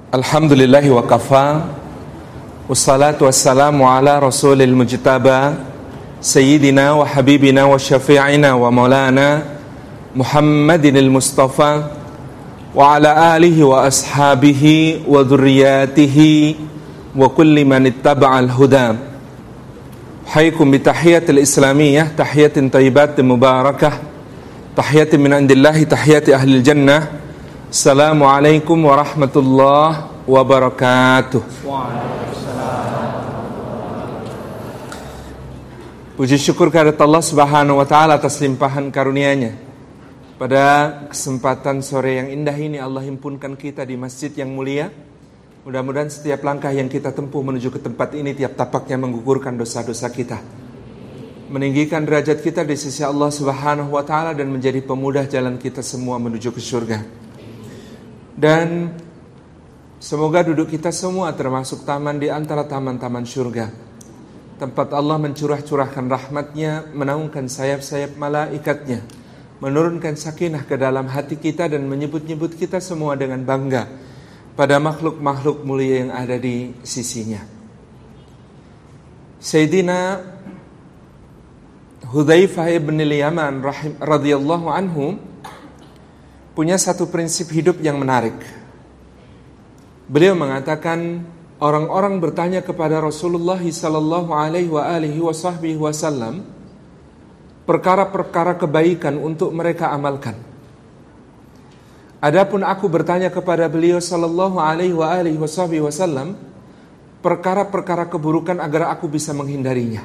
Alhamdulillahi wa kafa. Wassalatu wassalamu ala rasulil mujtaba Sayyidina wa habibina wa syafi'ina wa maulana Muhammadinil Mustafa wa ala alihi wa ashabihi wa dhurriyatihi wa kulli man ittaba'al huda. Haykum bi tahiyatil islamiyah, tahiyatin thayyibatin mubarakah, tahiyatin min indillahi, tahiyati ahlil jannah. Assalamualaikum warahmatullahi wabarakatuh. Puji syukur kehadirat Allah Subhanahu wa taala atas limpahan karunia-Nya. Pada kesempatan sore yang indah ini Allah himpunkan kita di masjid yang mulia. Mudah-mudahan setiap langkah yang kita tempuh menuju ke tempat ini, tiap tapaknya menggugurkan dosa-dosa kita, meninggikan derajat kita di sisi Allah Subhanahu wa taala, dan menjadi pemudah jalan kita semua menuju ke surga. Dan semoga duduk kita semua termasuk taman di antara taman-taman surga, tempat Allah mencurah-curahkan rahmat-Nya, menaungkan sayap-sayap malaikatnya, menurunkan sakinah ke dalam hati kita, dan menyebut-nyebut kita semua dengan bangga pada makhluk-makhluk mulia yang ada di sisinya. Sayyidina Hudzaifah ibn al-Yaman radhiyallahu anhu punya satu prinsip hidup yang menarik. Beliau mengatakan, orang-orang bertanya kepada Rasulullah sallallahu alaihi wasallam perkara-perkara kebaikan untuk mereka amalkan. Adapun aku bertanya kepada beliau sallallahu alaihi wasallam perkara-perkara keburukan agar aku bisa menghindarinya.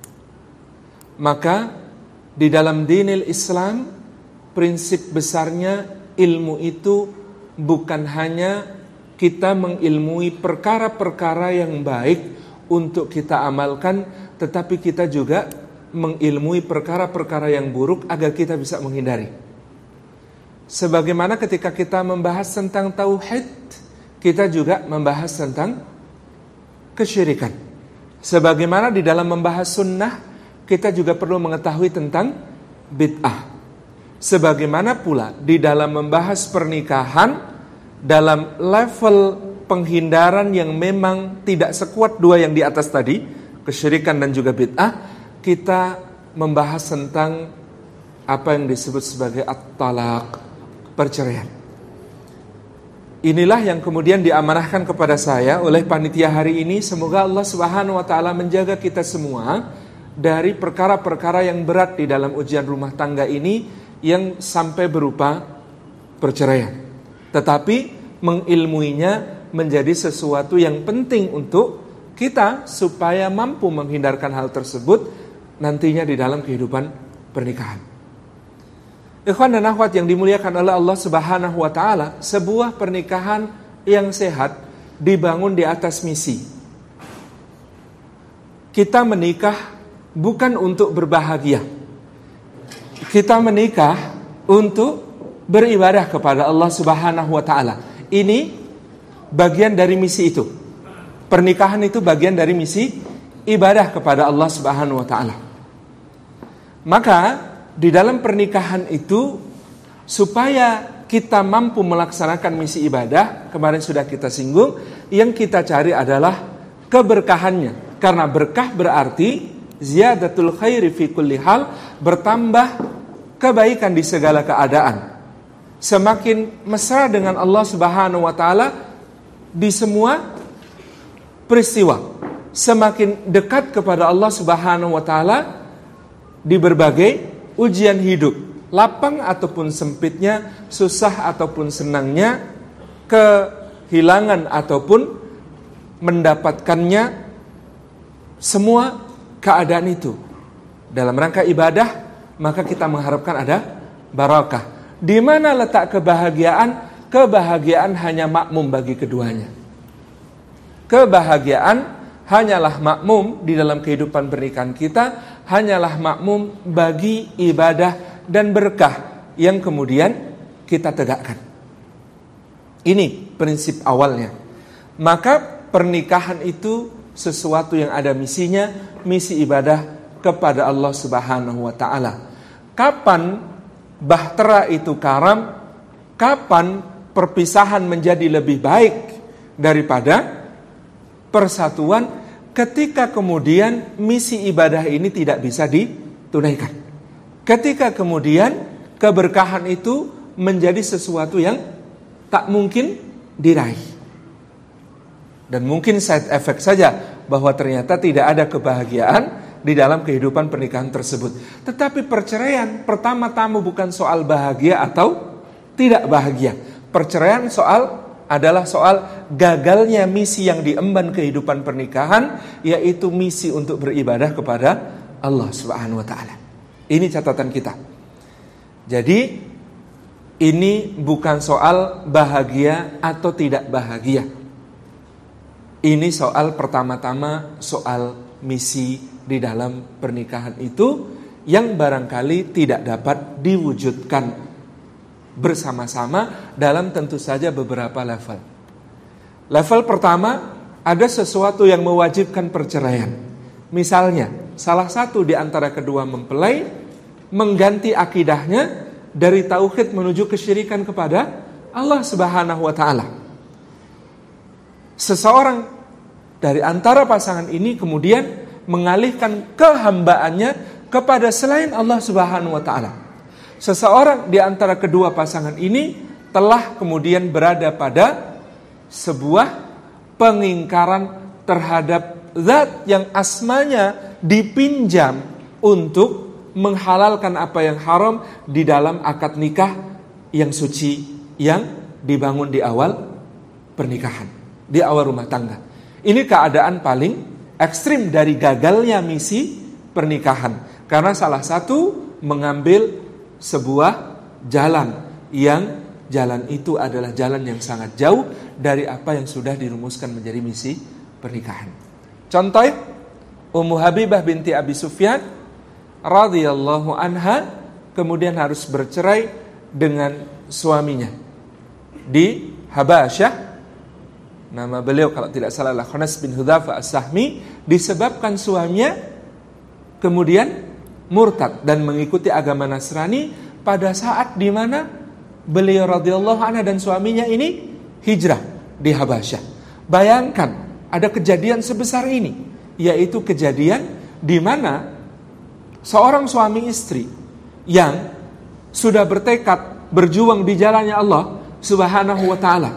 Maka di dalam dinil Islam, prinsip besarnya ilmu itu bukan hanya kita mengilmui perkara-perkara yang baik untuk kita amalkan, tetapi kita juga mengilmui perkara-perkara yang buruk agar kita bisa menghindari. Sebagaimana ketika kita membahas tentang tauhid, kita juga membahas tentang kesyirikan. Sebagaimana di dalam membahas sunnah, kita juga perlu mengetahui tentang bid'ah. Sebagaimana pula di dalam membahas pernikahan, dalam level penghindaran yang memang tidak sekuat dua yang di atas tadi, kesyirikan dan juga bid'ah, kita membahas tentang apa yang disebut sebagai at-talaq, perceraian. Inilah yang kemudian diamanahkan kepada saya oleh panitia hari ini. Semoga Allah Subhanahu wa taala menjaga kita semua dari perkara-perkara yang berat di dalam ujian rumah tangga ini, yang sampai berupa perceraian. Tetapi mengilmuinya menjadi sesuatu yang penting untuk kita supaya mampu menghindarkan hal tersebut nantinya di dalam kehidupan pernikahan. Ikhwan dan akhwat yang dimuliakan oleh Allah Subhanahu wa taala, sebuah pernikahan yang sehat dibangun di atas misi. Kita menikah bukan untuk berbahagia. Kita menikah untuk beribadah kepada Allah Subhanahu wa taala. Ini bagian dari misi itu. Pernikahan itu bagian dari misi ibadah kepada Allah Subhanahu wa taala. Maka di dalam pernikahan itu, supaya kita mampu melaksanakan misi ibadah, kemarin sudah kita singgung, yang kita cari adalah keberkahannya. Karena berkah berarti ziyadatul khairi fi kulli hal, bertambah kebaikan di segala keadaan. Semakin mesra dengan Allah Subhanahu wa taala di semua peristiwa, semakin dekat kepada Allah Subhanahu wa taala di berbagai ujian hidup, lapang ataupun sempitnya, susah ataupun senangnya, kehilangan ataupun mendapatkannya, semua keadaan itu dalam rangka ibadah, maka kita mengharapkan ada barakah. Di mana letak kebahagiaan? Kebahagiaan hanya makmum bagi keduanya. Kebahagiaan hanyalah makmum di dalam kehidupan pernikahan kita, hanyalah makmum bagi ibadah dan berkah yang kemudian kita tegakkan. Ini prinsip awalnya. Maka pernikahan itu sesuatu yang ada misinya, misi ibadah kepada Allah Subhanahu wa taala. Kapan bahtera itu karam? Kapan perpisahan menjadi lebih baik daripada persatuan ketika kemudian misi ibadah ini tidak bisa ditunaikan. Ketika kemudian keberkahan itu menjadi sesuatu yang tak mungkin diraih. Dan mungkin side effect saja bahwa ternyata tidak ada kebahagiaan di dalam kehidupan pernikahan tersebut. Tetapi perceraian pertama-tama bukan soal bahagia atau tidak bahagia. Perceraian adalah soal gagalnya misi yang diemban kehidupan pernikahan, yaitu misi untuk beribadah kepada Allah Subhanahu wa taala. Ini catatan kita. Jadi ini bukan soal bahagia atau tidak bahagia. Ini soal pertama-tama soal misi di dalam pernikahan itu yang barangkali tidak dapat diwujudkan bersama-sama dalam tentu saja beberapa level. Level pertama, ada sesuatu yang mewajibkan perceraian. Misalnya, salah satu di antara kedua mempelai mengganti akidahnya dari tauhid menuju kesyirikan kepada Allah Subhanahu wa taala. Seseorang dari antara pasangan ini kemudian mengalihkan kehambaannya kepada selain Allah Subhanahu wa taala. Seseorang di antara kedua pasangan ini telah kemudian berada pada sebuah pengingkaran terhadap zat yang asmanya dipinjam untuk menghalalkan apa yang haram di dalam akad nikah yang suci yang dibangun di awal pernikahan, di awal rumah tangga. Ini keadaan paling ekstrim dari gagalnya misi pernikahan, karena salah satu mengambil sebuah jalan yang jalan itu adalah jalan yang sangat jauh dari apa yang sudah dirumuskan menjadi misi pernikahan. Contoh, Ummu Habibah binti Abi Sufyan radhiyallahu anha kemudian harus bercerai dengan suaminya di Habasyah. Nama beliau kalau tidak salah Khanas bin Hudzafa As-Sahmi, disebabkan suaminya kemudian murtad dan mengikuti agama Nasrani pada saat di mana beliau radhiyallahu anha dan suaminya ini hijrah di Habasyah. Bayangkan ada kejadian sebesar ini, yaitu kejadian di mana seorang suami istri yang sudah bertekad berjuang di jalannya Allah Subhanahu wa taala,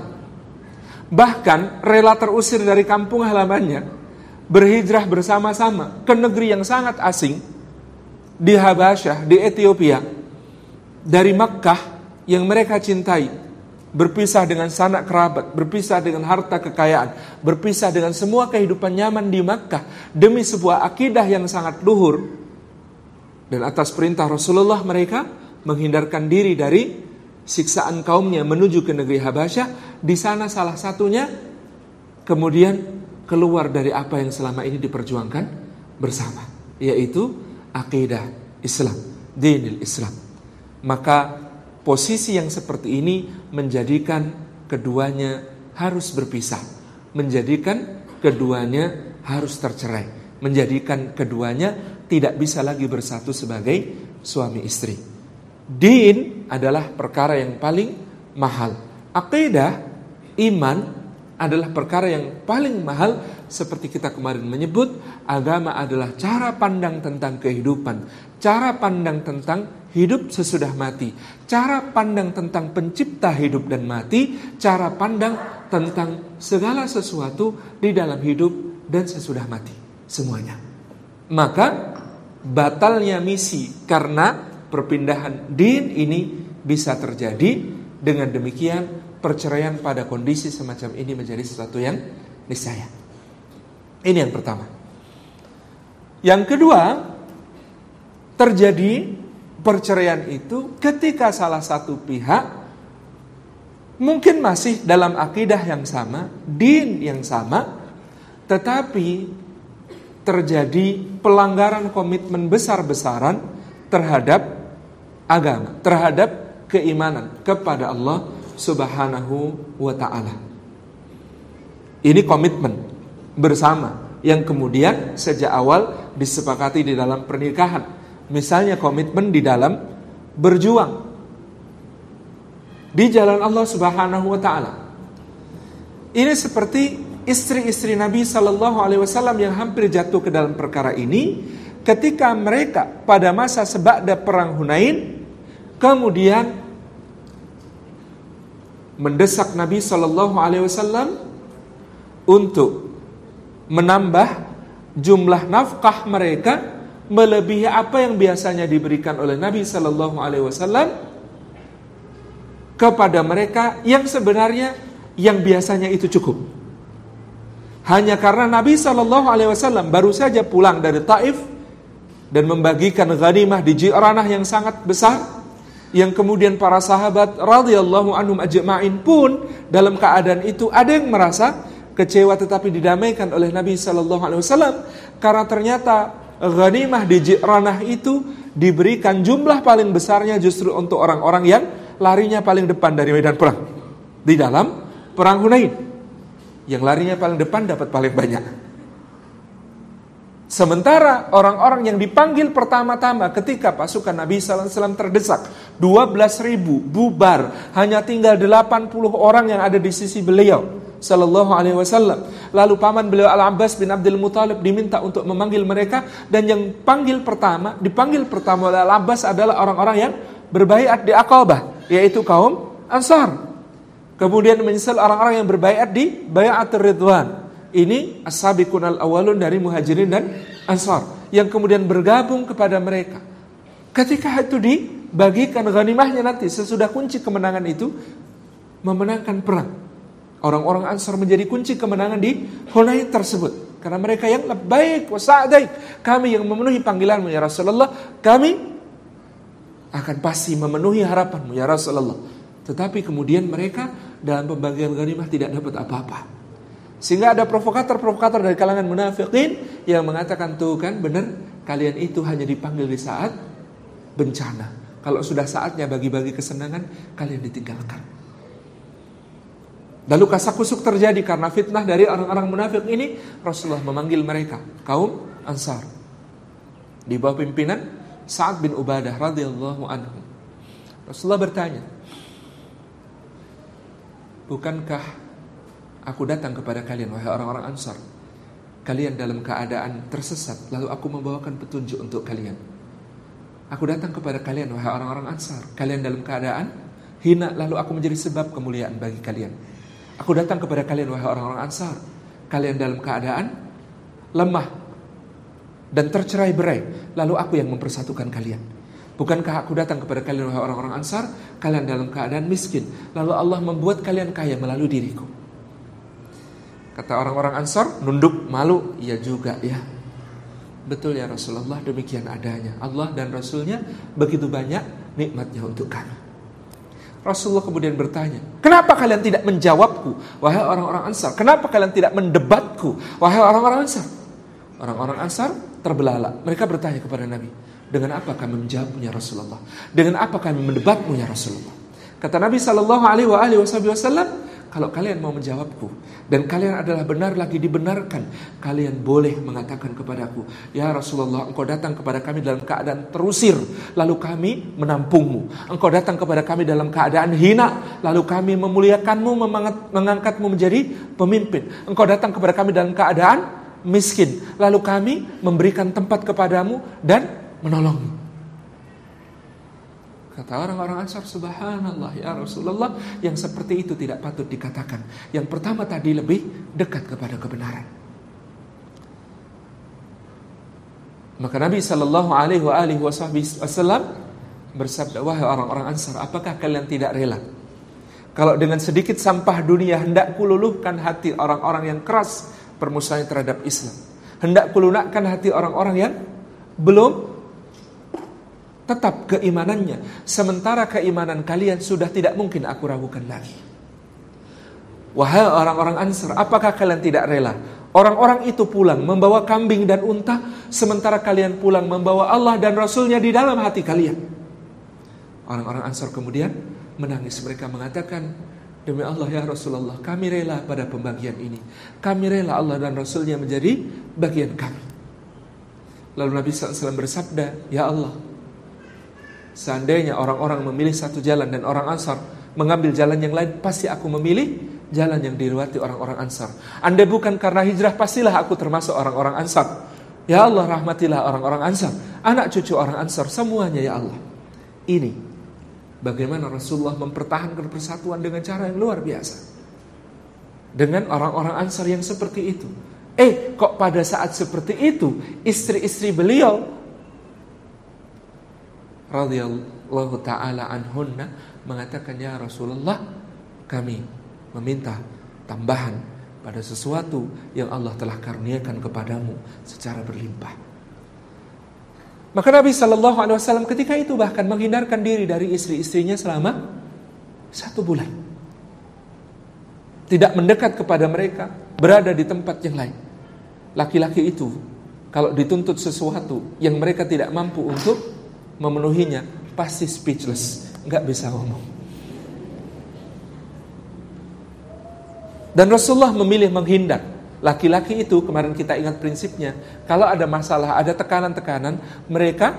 bahkan rela terusir dari kampung halamannya, berhijrah bersama-sama ke negeri yang sangat asing di Habasyah, di Ethiopia, dari Makkah yang mereka cintai, berpisah dengan sanak kerabat, berpisah dengan harta kekayaan, berpisah dengan semua kehidupan nyaman di Makkah demi sebuah akidah yang sangat luhur. Dan atas perintah Rasulullah mereka menghindarkan diri dari siksaan kaumnya menuju ke negeri Habasyah. Di sana salah satunya kemudian keluar dari apa yang selama ini diperjuangkan bersama, yaitu akidah Islam, dinil Islam. Maka posisi yang seperti ini menjadikan keduanya harus berpisah, menjadikan keduanya harus tercerai, menjadikan keduanya tidak bisa lagi bersatu sebagai suami istri. Din adalah perkara yang paling mahal. Akidah, iman adalah perkara yang paling mahal. Seperti kita kemarin menyebut, agama adalah cara pandang tentang kehidupan, cara pandang tentang hidup sesudah mati, cara pandang tentang pencipta hidup dan mati, cara pandang tentang segala sesuatu di dalam hidup dan sesudah mati, semuanya. Maka batalnya misi karena perpindahan din ini bisa terjadi. Dengan demikian perceraian pada kondisi semacam ini menjadi sesuatu yang niscaya. Ini yang pertama. Yang kedua, terjadi perceraian itu ketika salah satu pihak mungkin masih dalam akidah yang sama, din yang sama, tetapi terjadi pelanggaran komitmen besar-besaran terhadap agama, terhadap keimanan kepada Allah Subhanahu wa ta'ala. Ini komitmen bersama yang kemudian sejak awal disepakati di dalam pernikahan. Misalnya komitmen di dalam berjuang di jalan Allah Subhanahu wa ta'ala. Ini seperti istri-istri Nabi Sallallahu Alaihi Wasallam yang hampir jatuh ke dalam perkara ini ketika mereka pada masa seba'da perang Hunain kemudian mendesak Nabi Sallallahu Alaihi Wasallam untuk menambah jumlah nafkah mereka melebihi apa yang biasanya diberikan oleh Nabi Sallallahu Alaihi Wasallam kepada mereka yang sebenarnya yang biasanya itu cukup. Hanya karena Nabi Sallallahu Alaihi Wasallam baru saja pulang dari Taif dan membagikan ghanimah di Ji'ranah yang sangat besar, yang kemudian para sahabat radhiyallahu anhum ajma'in pun dalam keadaan itu ada yang merasa kecewa tetapi didamaikan oleh Nabi Sallallahu Alaihi Wasallam karena ternyata ghanimah di Ji'ranah itu diberikan jumlah paling besarnya justru untuk orang-orang yang larinya paling depan dari medan perang di dalam perang Hunain. Yang larinya paling depan dapat paling banyak. Sementara orang-orang yang dipanggil pertama-tama ketika pasukan Nabi sallallahu alaihi wasallam terdesak 12.000 bubar, hanya tinggal 80 orang yang ada di sisi beliau sallallahu alaihi wasallam. Lalu paman beliau Al-Abbas bin Abdul Muthalib diminta untuk memanggil mereka, dan yang dipanggil pertama oleh Al-Abbas adalah orang-orang yang berbaiat di Aqabah, yaitu kaum Ansar. Kemudian menyusul orang-orang yang berbaiat di Bai'atur Ridwan. Ini as-sabiqun al-awwalun dari Muhajirin dan Ansar yang kemudian bergabung kepada mereka. Ketika itu dibagikan ghanimahnya nanti sesudah kunci kemenangan itu memenangkan perang. Orang-orang Ansar menjadi kunci kemenangan di Hunain tersebut. Karena mereka yang labbaik wa sa'daik, kami yang memenuhi panggilanmu ya Rasulullah, kami akan pasti memenuhi harapanmu ya Rasulullah. Tetapi kemudian mereka dalam pembagian ghanimah tidak dapat apa-apa. Sehingga ada provokator-provokator dari kalangan munafikin yang mengatakan, tuh kan benar, kalian itu hanya dipanggil di saat bencana. Kalau sudah saatnya bagi-bagi kesenangan, kalian ditinggalkan. Lalu kasak-kusuk terjadi karena fitnah dari orang-orang munafik ini. Rasulullah memanggil mereka, kaum Ansar, di bawah pimpinan Sa'ad bin Ubadah radhiyallahu anhu. Rasulullah bertanya, bukankah aku datang kepada kalian, wahai orang-orang Ansar, kalian dalam keadaan tersesat, lalu aku membawakan petunjuk untuk kalian. Aku datang kepada kalian, wahai orang-orang Ansar, kalian dalam keadaan hina, lalu aku menjadi sebab kemuliaan bagi kalian. Aku datang kepada kalian, wahai orang-orang Ansar, kalian dalam keadaan lemah dan tercerai-berai, lalu aku yang mempersatukan kalian. Bukankah aku datang kepada kalian, wahai orang-orang Ansar, kalian dalam keadaan miskin, lalu Allah membuat kalian kaya melalui diriku. Kata orang-orang Ansar, nunduk, malu. Iya juga ya, betul ya Rasulullah, demikian adanya. Allah dan Rasulnya begitu banyak nikmatnya untuk kami. Rasulullah kemudian bertanya, kenapa kalian tidak menjawabku, wahai orang-orang Ansar? Kenapa kalian tidak mendebatku, wahai orang-orang Ansar? Orang-orang Ansar terbelalak. Mereka bertanya kepada Nabi, dengan apa kami menjawabmu ya Rasulullah? Dengan apa kami mendebatmu ya Rasulullah? Kata Nabi sallallahu alaihi wasallam, kalau kalian mau menjawabku dan kalian adalah benar lagi dibenarkan, kalian boleh mengatakan kepadaku, ya Rasulullah, engkau datang kepada kami dalam keadaan terusir, lalu kami menampungmu. Engkau datang kepada kami dalam keadaan hina, lalu kami memuliakanmu, mengangkatmu menjadi pemimpin. Engkau datang kepada kami dalam keadaan miskin, lalu kami memberikan tempat kepadamu dan menolongmu. Kata orang-orang Ansar, subhanallah ya Rasulullah, yang seperti itu tidak patut dikatakan. Yang pertama tadi lebih dekat kepada kebenaran. Maka Nabi sallallahu alaihi wasallam bersabda, wahai orang-orang Ansar, apakah kalian tidak rela kalau dengan sedikit sampah dunia hendak kululuhkan hati orang-orang yang keras permusuhan terhadap Islam, hendak kulunakkan hati orang-orang yang belum tetap keimanannya, sementara keimanan kalian sudah tidak mungkin aku ragukan lagi. Wahai orang-orang Ansar, apakah kalian tidak rela orang-orang itu pulang membawa kambing dan unta, sementara kalian pulang membawa Allah dan Rasulnya di dalam hati kalian? Orang-orang Ansar kemudian menangis. Mereka mengatakan, demi Allah ya Rasulullah, kami rela pada pembagian ini. Kami rela Allah dan Rasulnya menjadi bagian kami. Lalu Nabi SAW bersabda, ya Allah, seandainya orang-orang memilih satu jalan dan orang Ansar mengambil jalan yang lain, pasti aku memilih jalan yang dilewati orang-orang Ansar. Andai bukan karena hijrah, pastilah aku termasuk orang-orang Ansar. Ya Allah, rahmatilah orang-orang Ansar, anak cucu orang Ansar semuanya ya Allah. Ini bagaimana Rasulullah mempertahankan persatuan dengan cara yang luar biasa. Dengan orang-orang Ansar yang seperti itu. Kok pada saat seperti itu istri-istri beliau radhiyallahu ta'ala anhunna mengatakan, ya Rasulullah, kami meminta tambahan pada sesuatu yang Allah telah karuniakan kepadamu secara berlimpah. Maka Nabi SAW ketika itu bahkan menghindarkan diri dari istri-istrinya selama 1 bulan. Tidak mendekat kepada mereka, berada di tempat yang lain. Laki-laki itu kalau dituntut sesuatu yang mereka tidak mampu untuk memenuhinya, pasti speechless, gak bisa ngomong. Dan Rasulullah memilih menghindar. Laki-laki itu, kemarin kita ingat prinsipnya, kalau ada masalah, ada tekanan-tekanan, mereka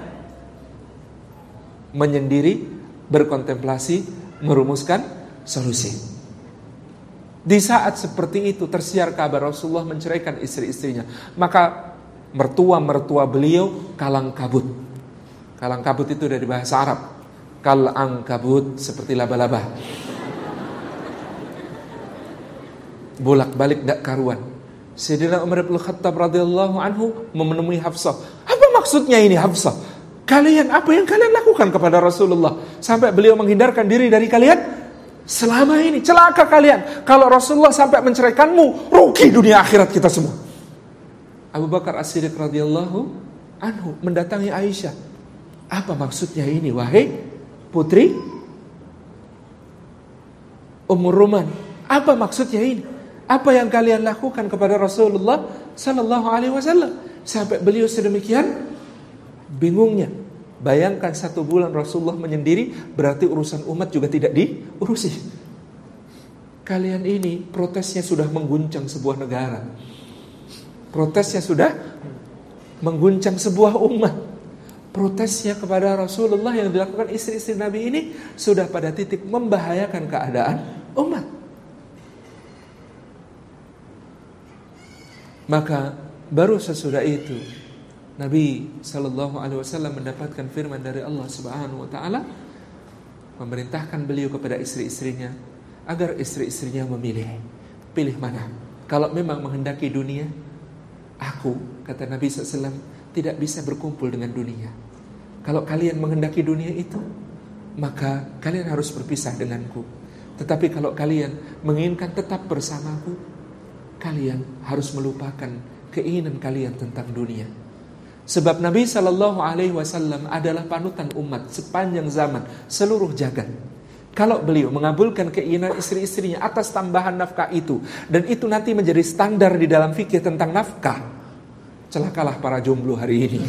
menyendiri, berkontemplasi, merumuskan solusi. Di saat seperti itu tersiar kabar Rasulullah menceraikan istri-istrinya. Maka mertua-mertua beliau kalang kabut. Kalang kabut itu dari bahasa Arab. Kalang kabut, seperti laba-laba. Bolak-balik dak karuan. Sayyidina Umar bin Khattab radhiyallahu anhu menemui Hafsah. Apa maksudnya ini Hafsah? Kalian, apa yang kalian lakukan kepada Rasulullah sampai beliau menghindarkan diri dari kalian? Selama ini celaka kalian. Kalau Rasulullah sampai menceraikanmu, rugi dunia akhirat kita semua. Abu Bakar As-Siddiq radhiyallahu anhu mendatangi Aisyah. Apa maksudnya ini wahai putri Ummur Ruman? Apa maksudnya ini? Apa yang kalian lakukan kepada Rasulullah sallallahu alaihi wasallam sampai beliau sedemikian bingungnya? Bayangkan 1 bulan Rasulullah menyendiri, berarti urusan umat juga tidak diurusi. Kalian ini protesnya sudah mengguncang sebuah negara. Protesnya sudah mengguncang sebuah umat. Protesnya kepada Rasulullah yang dilakukan istri-istri Nabi ini sudah pada titik membahayakan keadaan umat. Maka baru sesudah itu Nabi SAW mendapatkan firman dari Allah Subhanahu Wa Taala, memerintahkan beliau kepada istri-istrinya agar istri-istrinya memilih. Pilih mana? Kalau memang menghendaki dunia, aku, kata Nabi SAW, tidak bisa berkumpul dengan dunia. Kalau kalian menghendaki dunia itu, maka kalian harus berpisah denganku. Tetapi kalau kalian menginginkan tetap bersamaku, kalian harus melupakan keinginan kalian tentang dunia. Sebab Nabi SAW adalah panutan umat sepanjang zaman, seluruh jagat. Kalau beliau mengabulkan keinginan istri-istrinya atas tambahan nafkah itu, dan itu nanti menjadi standar di dalam fikih tentang nafkah, celakalah para jomblo hari ini.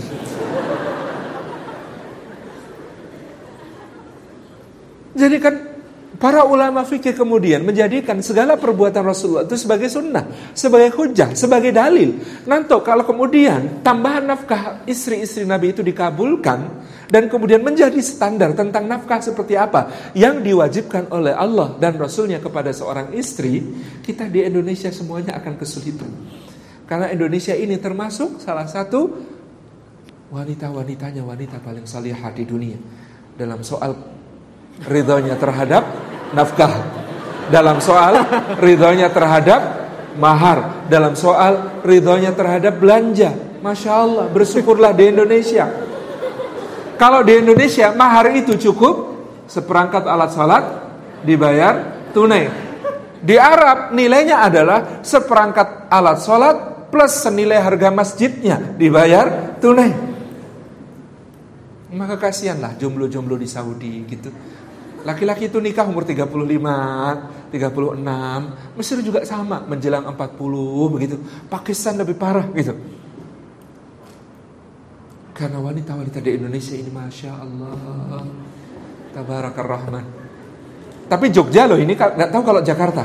Jadi kan para ulama fikih kemudian menjadikan segala perbuatan Rasulullah itu sebagai sunnah, sebagai hujjah, sebagai dalil. Nanti kalau kemudian tambahan nafkah istri-istri Nabi itu dikabulkan dan kemudian menjadi standar tentang nafkah seperti apa yang diwajibkan oleh Allah dan Rasulnya kepada seorang istri, kita di Indonesia semuanya akan kesulitan. Karena Indonesia ini termasuk salah satu wanita-wanitanya wanita paling salihah di dunia dalam soal ridhonya terhadap nafkah, dalam soal ridhonya terhadap mahar, dalam soal ridhonya terhadap belanja. Masya Allah, bersyukurlah di Indonesia. Kalau di Indonesia mahar itu cukup seperangkat alat salat dibayar tunai. Di Arab nilainya adalah seperangkat alat salat plus senilai harga masjidnya dibayar tunai. Maka kasihanlah jomblo-jomblo di Saudi gitu. Laki-laki itu nikah umur 35, 36, Mesir juga sama, menjelang 40 begitu. Pakistan lebih parah gitu. Karena wanita-wanita di Indonesia ini Masya Allah, Tabarakar Rahman. Tapi Jogja loh ini, gak tahu kalau Jakarta.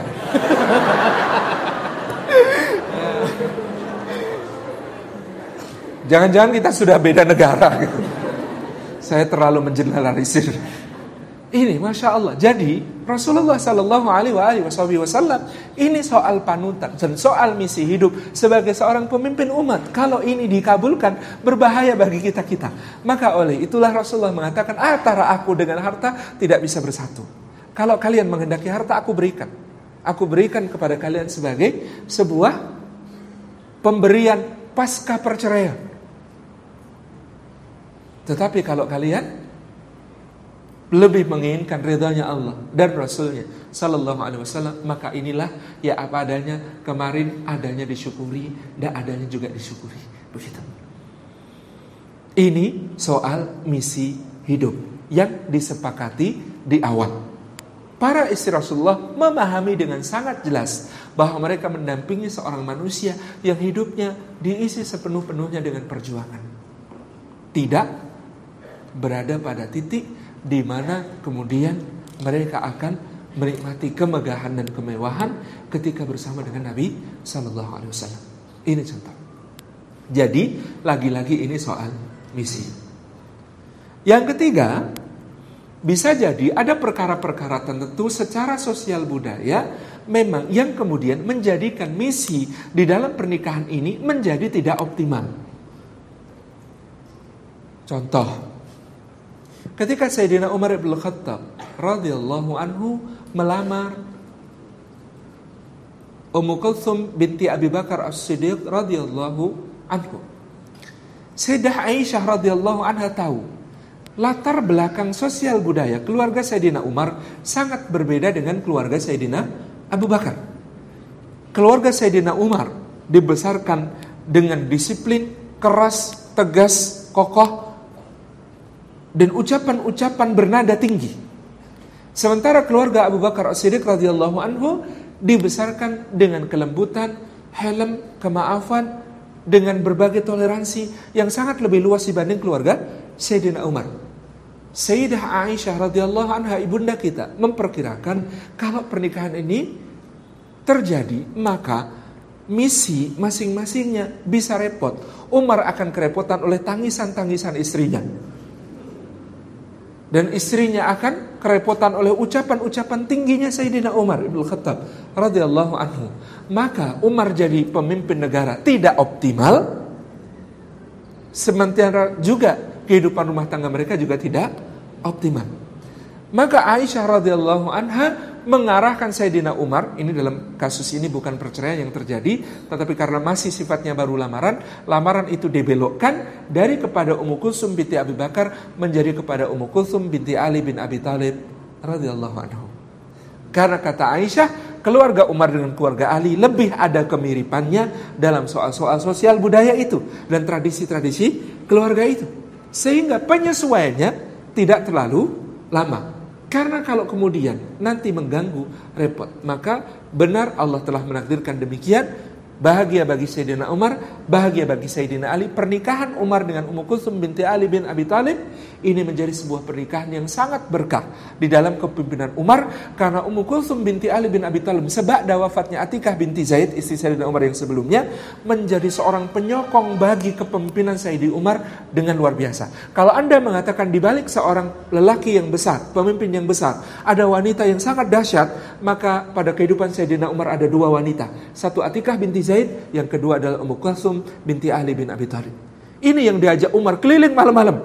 Jangan-jangan kita sudah beda negara gitu. Saya terlalu mengeneralisir. Ini Masya Allah. Jadi Rasulullah Sallallahu Alaihi Wasallam. Ini soal panutan dan soal misi hidup sebagai seorang pemimpin umat. Kalau ini dikabulkan, berbahaya bagi kita. Maka oleh itulah Rasulullah mengatakan, antara aku dengan harta tidak bisa bersatu. Kalau kalian menghendaki harta, aku berikan. Aku berikan kepada kalian sebagai sebuah pemberian pasca perceraian. Tetapi kalau kalian lebih menginginkan ridhanya Allah dan Rasulnya Sallallahu Alaihi Wasallam, maka inilah ya apa adanya. Kemarin adanya disyukuri dan adanya juga disyukuri. Begitu. Ini soal misi hidup yang disepakati di awal. Para istri Rasulullah memahami dengan sangat jelas bahwa mereka mendampingi seorang manusia yang hidupnya diisi sepenuh-penuhnya dengan perjuangan. Tidak berada pada titik di mana kemudian mereka akan menikmati kemegahan dan kemewahan ketika bersama dengan Nabi Sallallahu Alaihi Wasallam. Ini contoh. Jadi lagi-lagi ini soal misi. Yang ketiga, bisa jadi ada perkara-perkara tertentu secara sosial budaya memang yang kemudian menjadikan misi di dalam pernikahan ini menjadi tidak optimal. Contoh, ketika Sayyidina Umar bin Khattab radhiyallahu anhu melamar Ummu Kulthum binti Abi Bakar As-Siddiq radhiyallahu anhu, Sayyidah Aisyah radhiyallahu anha tahu latar belakang sosial budaya keluarga Sayyidina Umar sangat berbeda dengan keluarga Sayyidina Abu Bakar. Keluarga Sayyidina Umar dibesarkan dengan disiplin, keras, tegas, kokoh, dan ucapan-ucapan bernada tinggi. Sementara keluarga Abu Bakar As-Siddiq radhiyallahu anhu dibesarkan dengan kelembutan, helm, kemaafan, dengan berbagai toleransi yang sangat lebih luas dibanding keluarga Sayyidina Umar. Sayyidah Aisyah radhiyallahu anha, ibunda kita, memperkirakan kalau pernikahan ini terjadi, maka misi masing-masingnya bisa repot. Umar akan kerepotan oleh tangisan-tangisan istrinya, dan istrinya akan kerepotan oleh ucapan-ucapan tingginya Sayyidina Umar ibn Khattab radhiyallahu anhu. Maka Umar jadi pemimpin negara tidak optimal, sementara juga kehidupan rumah tangga mereka juga tidak optimal. Maka Aisyah radhiyallahu anha mengarahkan Sayyidina Umar, ini dalam kasus ini bukan perceraian yang terjadi, tetapi karena masih sifatnya baru lamaran itu dibelokkan dari kepada Ummu Kulthum binti Abi Bakar menjadi kepada Ummu Kulthum binti Ali bin Abi Thalib radhiyallahu anhu. Karena kata Aisyah, keluarga Umar dengan keluarga Ali lebih ada kemiripannya dalam soal-soal sosial budaya itu dan tradisi-tradisi keluarga itu, sehingga penyesuaiannya tidak terlalu lama. Karena kalau kemudian nanti mengganggu, repot. Maka benar Allah telah menakdirkan demikian. Bahagia bagi Sayyidina Umar, bahagia bagi Sayyidina Ali. Pernikahan Umar dengan Ummu Kulthum binti Ali bin Abi Thalib ini menjadi sebuah pernikahan yang sangat berkah di dalam kepemimpinan Umar. Karena Ummu Kulthum binti Ali bin Abi Thalib sebada wafatnya Atikah binti Zaid, istri Sayyidina Umar yang sebelumnya, menjadi seorang penyokong bagi kepemimpinan Sayyidina Umar dengan luar biasa. Kalau Anda mengatakan di balik seorang lelaki yang besar, pemimpin yang besar, ada wanita yang sangat dahsyat, maka pada kehidupan Sayyidina Umar ada dua wanita. Satu Atikah binti Zaid, yang kedua adalah Ummu Kulthum binti Ali bin Abi Thalib. Ini yang diajak Umar keliling malam-malam.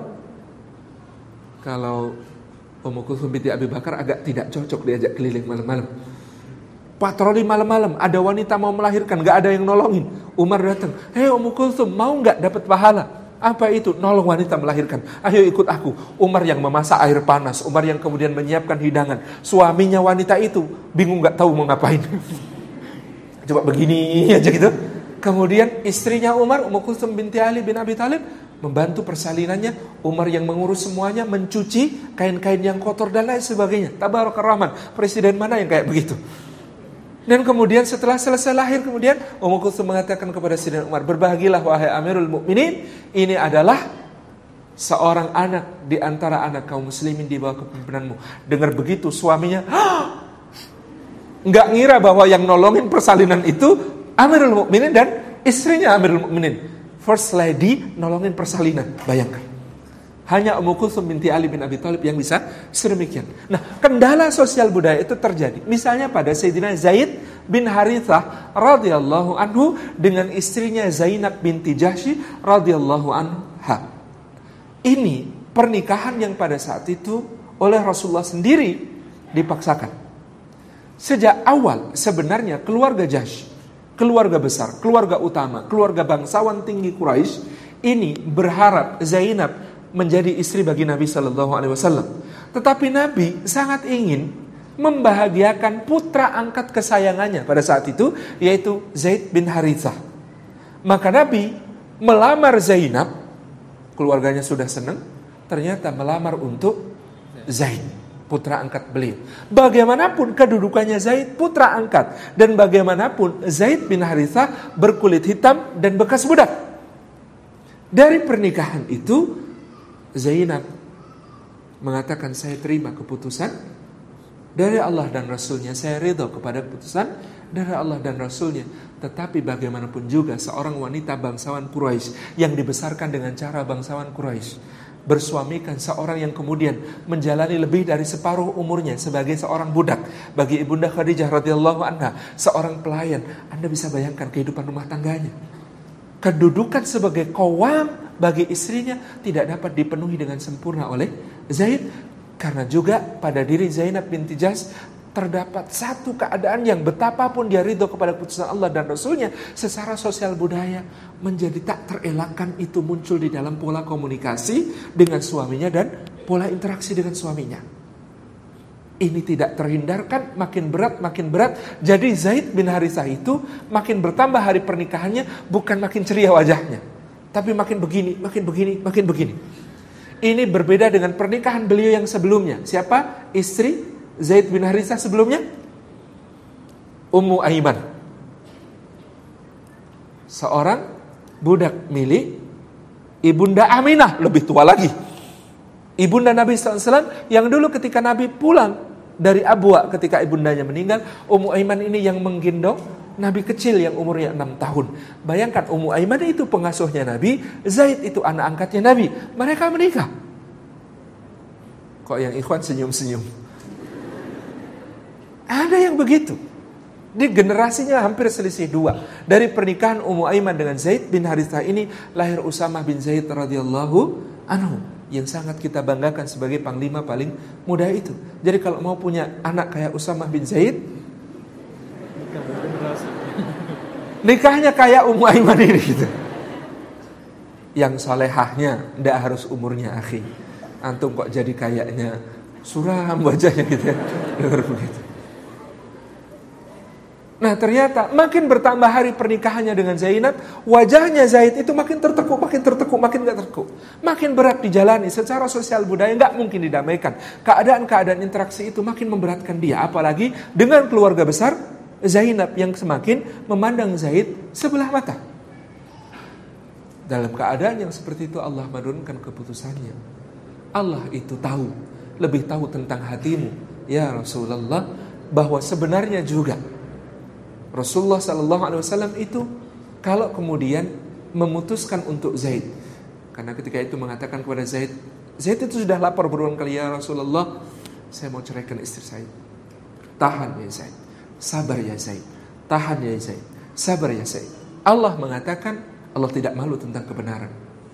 Kalau Ummu Kulthum binti Abi Bakar agak tidak cocok diajak keliling malam-malam. Patroli malam-malam, ada wanita mau melahirkan, gak ada yang nolongin. Umar datang, "Hei Ummu Kulthum, mau gak dapat pahala?" Apa itu? Nolong wanita melahirkan. Ayo ikut aku. Umar yang memasak air panas, Umar yang kemudian menyiapkan hidangan. Suaminya wanita itu bingung gak tahu mau ngapain. Coba begini aja gitu. Kemudian istrinya Umar, Ummu Kulthum binti Ali bin Abi Thalib, membantu persalinannya. Umar yang mengurus semuanya, mencuci kain-kain yang kotor dan lain sebagainya. Tabarakar Rahman, presiden mana yang kayak begitu? Dan kemudian setelah selesai lahir, kemudian Ummu Kulthum mengatakan kepada Sayyidina Umar, "Berbahagialah wahai Amirul Mukminin, ini adalah seorang anak di antara anak kaum muslimin di bawah kepemimpinanmu." Dengar begitu suaminya, nggak ngira bahwa yang nolongin persalinan itu Amirul Mukminin dan istrinya Amirul Mukminin. First lady nolongin persalinan, bayangkan. Hanya Ummu Kulthum binti Ali bin Abi Thalib yang bisa sedemikian. Nah, kendala sosial budaya itu terjadi. Misalnya pada Sayyidina Zaid bin Harithah radhiyallahu anhu dengan istrinya Zainab binti Jahsy radhiyallahu anha. Ini pernikahan yang pada saat itu oleh Rasulullah sendiri dipaksakan. Sejak awal sebenarnya keluarga Jahsy, keluarga besar, keluarga utama, keluarga bangsawan tinggi Quraisy ini berharap Zainab menjadi istri bagi Nabi Sallallahu Alaihi Wasallam. Tetapi Nabi sangat ingin membahagiakan putra angkat kesayangannya pada saat itu, yaitu Zaid bin Harithah. Maka Nabi melamar Zainab, keluarganya sudah senang, ternyata melamar untuk Zaid, putra angkat beliau. Bagaimanapun kedudukannya Zaid putra angkat, dan bagaimanapun Zaid bin Harithah berkulit hitam dan bekas budak. Dari pernikahan itu Zainab mengatakan, saya terima keputusan dari Allah dan Rasulnya, saya ridho kepada keputusan dari Allah dan Rasulnya. Tetapi bagaimanapun juga seorang wanita bangsawan Quraisy yang dibesarkan dengan cara bangsawan Quraisy, bersuamikan seorang yang kemudian menjalani lebih dari separuh umurnya sebagai seorang budak. Bagi Ibunda Khadijah radhiyallahu anha, seorang pelayan, Anda bisa bayangkan kehidupan rumah tangganya. Kedudukan sebagai qawwam bagi istrinya tidak dapat dipenuhi dengan sempurna oleh Zaid. Karena juga pada diri Zainab binti Jahsy terdapat satu keadaan yang betapapun dia ridho kepada keputusan Allah dan Rasulnya, secara sosial budaya menjadi tak terelakkan itu muncul di dalam pola komunikasi dengan suaminya dan pola interaksi dengan suaminya. Ini tidak terhindarkan, makin berat. Jadi Zaid bin Harithah itu makin bertambah hari pernikahannya, bukan makin ceria wajahnya, tapi makin begini. Ini berbeda dengan pernikahan beliau yang sebelumnya. Siapa istri Zaid bin Harithah sebelumnya? Ummu Aiman, seorang budak milik Ibunda Aminah, lebih tua lagi, ibunda Nabi SAW, yang dulu ketika Nabi pulang dari Abwa ketika ibundanya meninggal, Ummu Aiman ini yang menggendong Nabi kecil yang umurnya 6 tahun. Bayangkan, Ummu Aiman itu pengasuhnya Nabi, Zaid itu anak angkatnya Nabi. Mereka menikah. Kok yang ikhwan senyum-senyum? Ada yang begitu. Di generasinya hampir selisih 2. Dari pernikahan Ummu Aiman dengan Zaid bin Harithah ini lahir Usamah bin Zaid radhiyallahu anhu, yang sangat kita banggakan sebagai panglima paling muda itu. Jadi kalau mau punya anak kayak Usamah bin Zaid, nikahnya kayak Ummu Aiman ini gitu. Yang solehahnya ndak harus umurnya akhi. Antum kok jadi kayaknya suram wajahnya gitu ya. Dengar begitu. Nah, ternyata makin bertambah hari pernikahannya dengan Zainab, wajahnya Zaid itu makin tertekuk, makin gak tertekuk. Makin berat dijalani secara sosial budaya, gak mungkin didamaikan. Keadaan-keadaan interaksi itu makin memberatkan dia, apalagi dengan keluarga besar Zainab yang semakin memandang Zaid sebelah mata. Dalam keadaan yang seperti itu Allah menurunkan keputusannya. Allah itu tahu, lebih tahu tentang hatimu ya Rasulullah, bahwa sebenarnya juga Rasulullah SAW itu kalau kemudian memutuskan untuk Zaid, karena ketika itu mengatakan kepada Zaid itu sudah lapor berulang kali, ya Rasulullah, saya mau ceraikan istri saya. Tahan ya Zaid, sabar ya Zaid, tahan ya Zaid, sabar ya Zaid. Allah mengatakan, Allah tidak malu tentang kebenaran.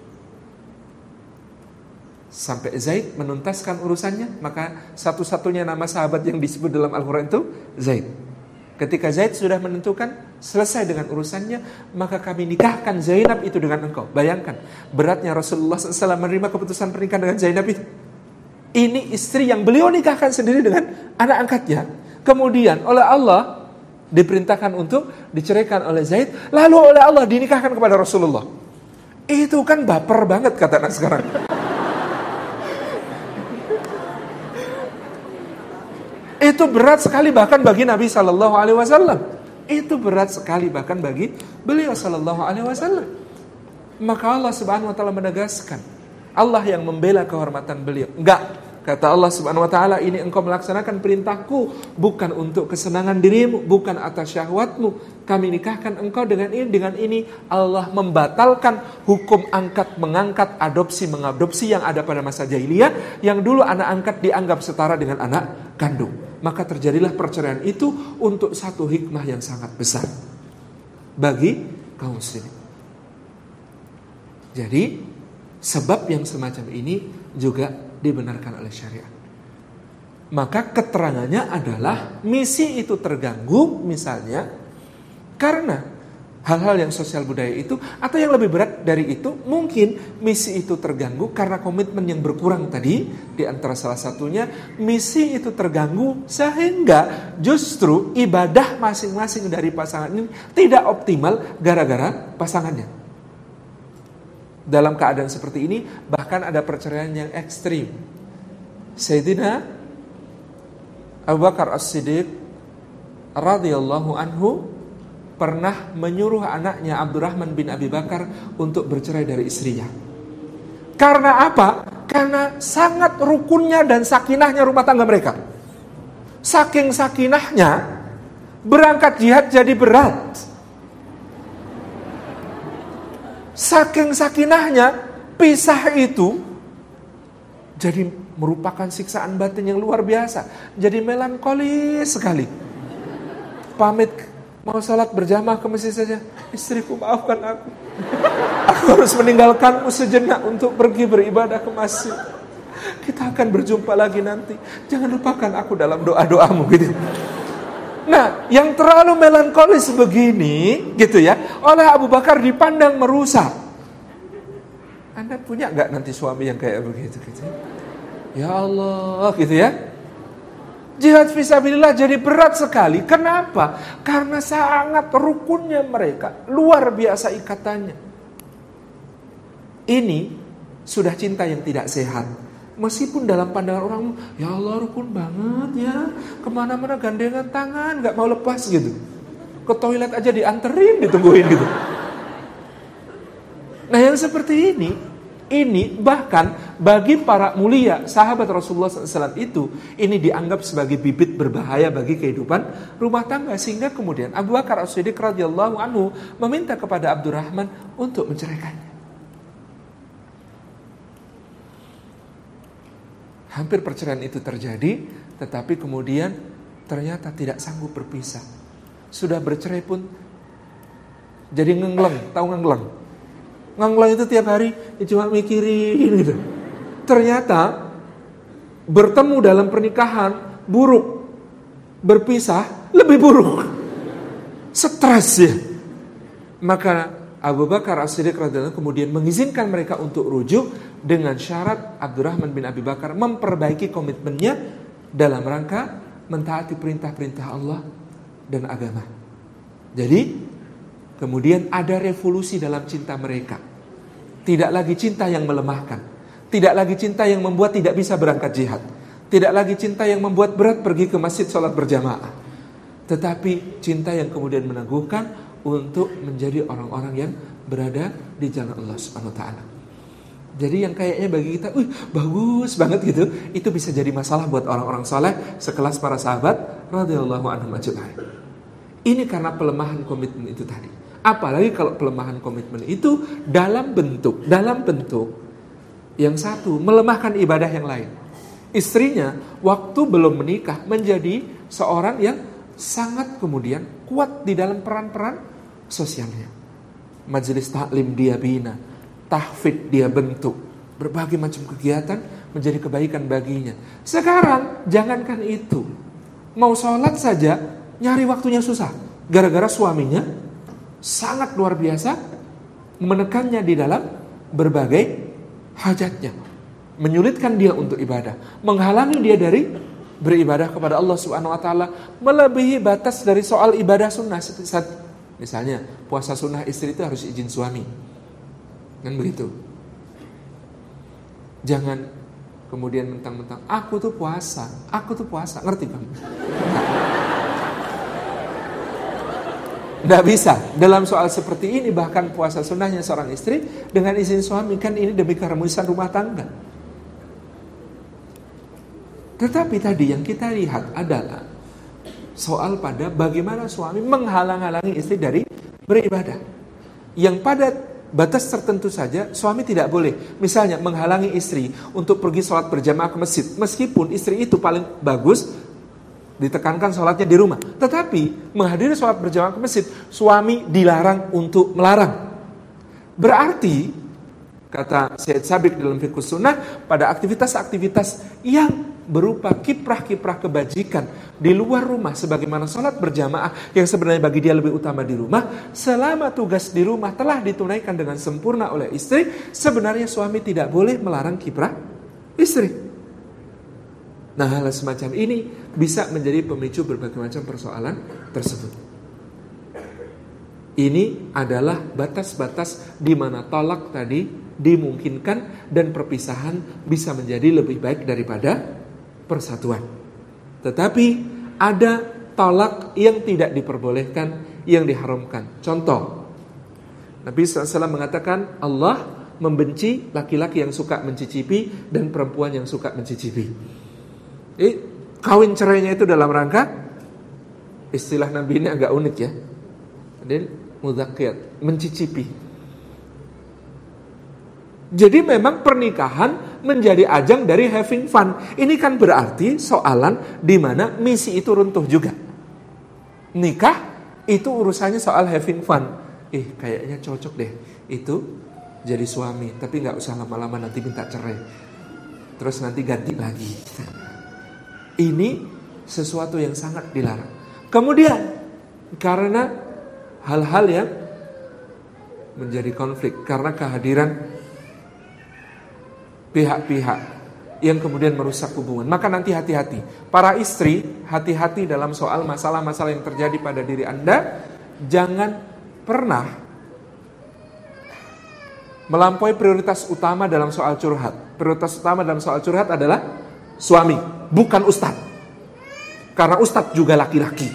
Sampai Zaid menuntaskan urusannya, maka satu-satunya nama sahabat yang disebut dalam Al-Quran itu Zaid. Ketika Zaid sudah menentukan selesai dengan urusannya, maka kami nikahkan Zainab itu dengan engkau. Bayangkan beratnya Rasulullah SAW menerima keputusan pernikahan dengan Zainab itu. Ini istri yang beliau nikahkan sendiri dengan anak angkatnya. Kemudian oleh Allah diperintahkan untuk diceraikan oleh Zaid, lalu oleh Allah dinikahkan kepada Rasulullah. Itu kan baper banget kata anak sekarang. Itu berat sekali bahkan bagi Nabi Sallallahu Alaihi Wasallam. Itu berat sekali bahkan bagi beliau Sallallahu Alaihi Wasallam. Maka Allah Subhanahu Wa Taala menegaskan, Allah yang membela kehormatan beliau. Enggak, Kata Allah Subhanahu wa taala, ini engkau melaksanakan perintahku bukan untuk kesenangan dirimu, bukan atas syahwatmu. Kami nikahkan engkau dengan ini, dengan ini. Allah membatalkan hukum angkat mengangkat, adopsi mengadopsi yang ada pada masa jahiliyah, yang dulu anak angkat dianggap setara dengan anak kandung. Maka terjadilah perceraian itu untuk satu hikmah yang sangat besar bagi kaum muslimin. Jadi sebab yang semacam ini juga dibenarkan oleh syariat. Maka keterangannya adalah misi itu terganggu misalnya karena hal-hal yang sosial budaya itu, atau yang lebih berat dari itu, mungkin misi itu terganggu karena komitmen yang berkurang tadi. Di antara salah satunya misi itu terganggu sehingga justru ibadah masing-masing dari pasangan ini tidak optimal gara-gara pasangannya. Dalam keadaan seperti ini bahkan ada perceraian yang ekstrim. Sayyidina Abu Bakar As-Siddiq radhiyallahu anhu pernah menyuruh anaknya Abdurrahman bin Abi Bakar untuk bercerai dari istrinya. Karena apa? Karena sangat rukunnya dan sakinahnya rumah tangga mereka. Saking sakinahnya berangkat jihad jadi berat. Saking sakinahnya pisah itu jadi merupakan siksaan batin yang luar biasa. Jadi melankolis sekali. Pamit mau sholat berjamaah ke masjid saja. Istriku, maafkan aku. Aku harus meninggalkanmu sejenak untuk pergi beribadah ke masjid. Kita akan berjumpa lagi nanti. Jangan lupakan aku dalam doa-doamu gitu. Nah, yang terlalu melankolis begini, gitu ya, oleh Abu Bakar dipandang merusak. Anda punya nggak nanti suami yang kayak begitu, gitu? Ya Allah, gitu ya. Jihad fisabilillah jadi berat sekali. Kenapa? Karena sangat rukunnya mereka, luar biasa ikatannya. Ini sudah cinta yang tidak sehat. Meskipun dalam pandangan orang, ya Allah rukun banget ya, kemana-mana gandengan tangan, gak mau lepas gitu. Ke toilet aja dianterin, ditungguin gitu. Nah yang seperti ini bahkan bagi para mulia sahabat Rasulullah SAW itu, ini dianggap sebagai bibit berbahaya bagi kehidupan rumah tangga. Sehingga kemudian Abu Bakar As-Siddiq radhiyallahu anhu meminta kepada Abdurrahman untuk menceraikannya. Hampir perceraian itu terjadi, tetapi kemudian ternyata tidak sanggup berpisah. Sudah bercerai pun jadi ngengleng, tahu ngengleng? Ngengleng itu tiap hari cuma mikirin gitu. Ternyata bertemu dalam pernikahan buruk, berpisah lebih buruk. Stres ya. Maka Abu Bakar As-Siddiq radhiyallahu anhu kemudian mengizinkan mereka untuk rujuk dengan syarat Abdurrahman bin Abi Bakar memperbaiki komitmennya dalam rangka mentaati perintah-perintah Allah dan agama. Jadi kemudian ada revolusi dalam cinta mereka. Tidak lagi cinta yang melemahkan, tidak lagi cinta yang membuat tidak bisa berangkat jihad, tidak lagi cinta yang membuat berat pergi ke masjid sholat berjamaah, tetapi cinta yang kemudian meneguhkan untuk menjadi orang-orang yang berada di jalan Allah Subhanahu wa taala. Jadi yang kayaknya bagi kita, bagus banget gitu, itu bisa jadi masalah buat orang-orang saleh sekelas para sahabat radhiyallahu anhum ajma'in. Ini karena pelemahan komitmen itu tadi. Apalagi kalau pelemahan komitmen itu dalam bentuk yang satu melemahkan ibadah yang lain. Istrinya waktu belum menikah menjadi seorang yang sangat kemudian kuat di dalam peran-peran sosialnya. Majelis taklim dia bina, tahfidz dia bentuk, berbagai macam kegiatan menjadi kebaikan baginya. Sekarang jangankan itu, mau sholat saja nyari waktunya susah, gara-gara suaminya sangat luar biasa menekannya di dalam berbagai hajatnya, menyulitkan dia untuk ibadah, menghalangi dia dari beribadah kepada Allah Subhanahu wa taala, melebihi batas dari soal ibadah sunnah. Misalnya puasa sunnah istri itu harus izin suami, kan begitu. Jangan kemudian mentang-mentang aku tuh puasa, ngerti kamu? Nggak bisa. Dalam soal seperti ini bahkan puasa sunnahnya seorang istri dengan izin suami, kan ini demi keharmonisan rumah tangga. Tetapi tadi yang kita lihat adalah soal pada bagaimana suami menghalang-halangi istri dari beribadah. Yang pada batas tertentu saja suami tidak boleh. Misalnya menghalangi istri untuk pergi sholat berjamaah ke masjid. Meskipun istri itu paling bagus ditekankan sholatnya di rumah. Tetapi menghadiri sholat berjamaah ke masjid, suami dilarang untuk melarang. Berarti, kata Syed Sabiq dalam Fiqh Sunnah, pada aktivitas-aktivitas yang berupa kiprah-kiprah kebajikan di luar rumah, sebagaimana sholat berjamaah yang sebenarnya bagi dia lebih utama di rumah, selama tugas di rumah telah ditunaikan dengan sempurna oleh istri, sebenarnya suami tidak boleh melarang kiprah istri. Nah, hal semacam ini bisa menjadi pemicu berbagai macam persoalan tersebut. Ini adalah batas-batas di mana talak tadi dimungkinkan dan perpisahan bisa menjadi lebih baik daripada persatuan. Tetapi ada talak yang tidak diperbolehkan, yang diharamkan. Contoh, Nabi SAW mengatakan Allah membenci laki-laki yang suka mencicipi dan perempuan yang suka mencicipi. Kawin cerainya itu dalam rangka, istilah Nabi ini agak unik ya, mudzakiyat, mencicipi. Jadi memang pernikahan menjadi ajang dari having fun. Ini kan berarti soalan di mana misi itu runtuh juga. Nikah itu urusannya soal having fun. Kayaknya cocok deh itu jadi suami, tapi gak usah lama-lama nanti minta cerai, terus nanti ganti lagi. Ini sesuatu yang sangat dilarang. Kemudian karena hal-hal yang menjadi konflik, karena kehadiran pihak-pihak yang kemudian merusak hubungan, maka nanti hati-hati. Para istri, hati-hati dalam soal masalah-masalah yang terjadi pada diri Anda. Jangan pernah melampaui prioritas utama dalam soal curhat. Prioritas utama dalam soal curhat adalah suami, bukan ustadz. Karena ustadz juga laki-laki.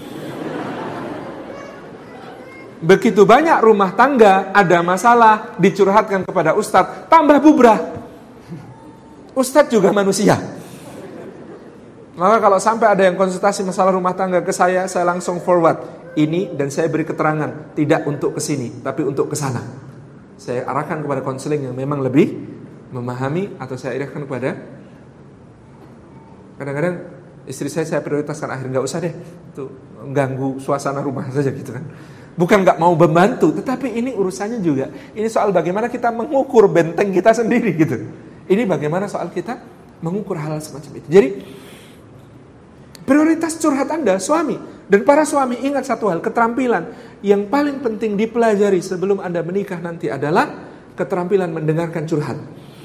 Begitu banyak rumah tangga ada masalah dicurhatkan kepada ustadz, tambah bubrah. Ustadz juga manusia. Maka kalau sampai ada yang konsultasi masalah rumah tangga ke saya langsung forward ini dan saya beri keterangan, tidak untuk ke sini, tapi untuk ke sana. Saya arahkan kepada konseling yang memang lebih memahami, atau saya arahkan kepada, kadang-kadang istri saya prioritaskan, akhirnya nggak usah deh, tuh ganggu suasana rumah saja gitu kan. Bukan nggak mau membantu, tetapi ini urusannya juga. Ini soal bagaimana kita mengukur benteng kita sendiri gitu. Ini bagaimana soal kita mengukur hal semacam itu. Jadi prioritas curhat Anda suami. Dan para suami ingat satu hal, keterampilan yang paling penting dipelajari sebelum Anda menikah nanti adalah keterampilan mendengarkan curhat.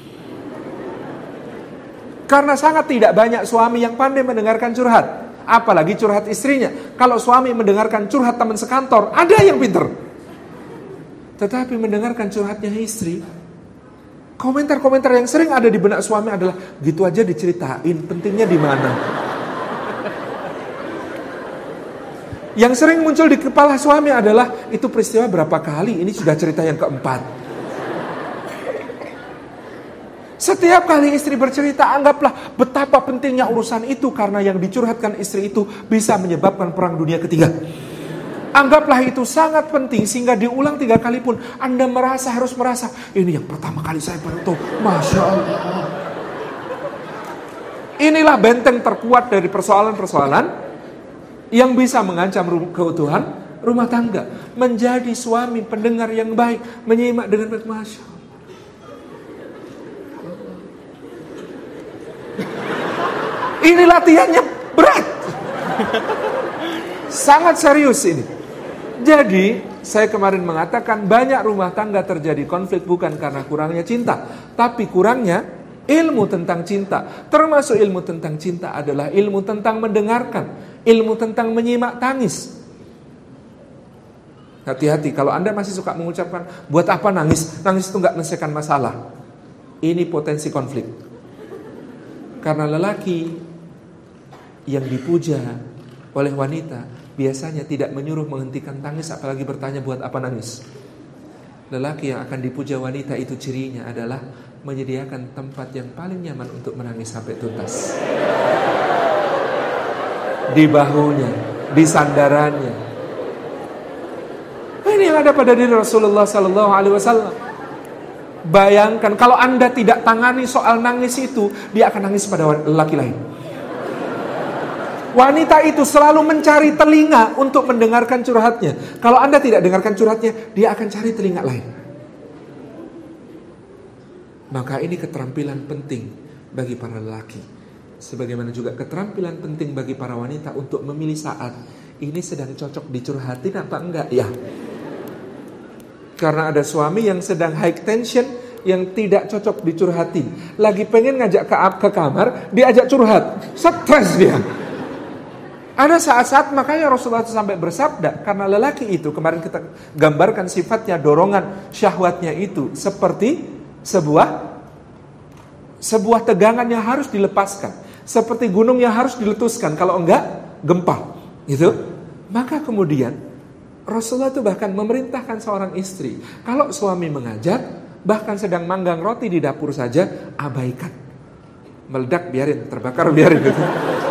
Karena sangat tidak banyak suami yang pandai mendengarkan curhat, apalagi curhat istrinya. Kalau suami mendengarkan curhat teman sekantor, ada yang pinter. Tetapi mendengarkan curhatnya istri, komentar-komentar yang sering ada di benak suami adalah, gitu aja diceritain, pentingnya di mana? Yang sering muncul di kepala suami adalah, itu peristiwa berapa kali, ini sudah cerita yang keempat. Setiap kali istri bercerita, anggaplah betapa pentingnya urusan itu, karena yang dicurhatkan istri itu bisa menyebabkan perang dunia ketiga. Anggaplah itu sangat penting, sehingga diulang 3 kali pun Anda harus merasa, ini yang pertama kali saya baru tahu, Masya Allah. Inilah benteng terkuat dari persoalan-persoalan yang bisa mengancam keutuhan rumah tangga. Menjadi suami pendengar yang baik, menyimak dengan baik. Masya Allah. Ini latihannya berat. Sangat serius ini. Jadi saya kemarin mengatakan banyak rumah tangga terjadi konflik bukan karena kurangnya cinta, tapi kurangnya ilmu tentang cinta. Termasuk ilmu tentang cinta adalah ilmu tentang mendengarkan, ilmu tentang menyimak tangis. Hati-hati kalau Anda masih suka mengucapkan, buat apa nangis? Nangis itu gak menyelesaikan masalah. Ini potensi konflik. Karena lelaki yang dipuja oleh wanita biasanya tidak menyuruh menghentikan tangis, apalagi bertanya buat apa nangis. Lelaki yang akan dipuja wanita itu cirinya adalah menyediakan tempat yang paling nyaman untuk menangis sampai tuntas. Di bahunya, di sandarannya. Ini yang ada pada diri Rasulullah sallallahu alaihi wasallam. Bayangkan kalau Anda tidak tangani soal nangis itu, dia akan nangis pada lelaki lain. Wanita itu selalu mencari telinga untuk mendengarkan curhatnya. Kalau Anda tidak dengarkan curhatnya, dia akan cari telinga lain. Maka ini keterampilan penting bagi para lelaki. Sebagaimana juga keterampilan penting bagi para wanita untuk memilih saat ini sedang cocok dicurhatin apa enggak ya. Karena ada suami yang sedang high tension, yang tidak cocok dicurhatin. Lagi pengen ngajak ke kamar, diajak curhat. Stres dia. Ada saat-saat makanya Rasulullah sampai bersabda, karena lelaki itu, kemarin kita gambarkan sifatnya, dorongan syahwatnya itu seperti sebuah tegangan yang harus dilepaskan. Seperti gunung yang harus diletuskan, kalau enggak gempa. Gitu. Maka kemudian Rasulullah itu bahkan memerintahkan seorang istri, kalau suami mengajak, bahkan sedang manggang roti di dapur saja, abaikan. Meledak biarin, terbakar biarin gitu.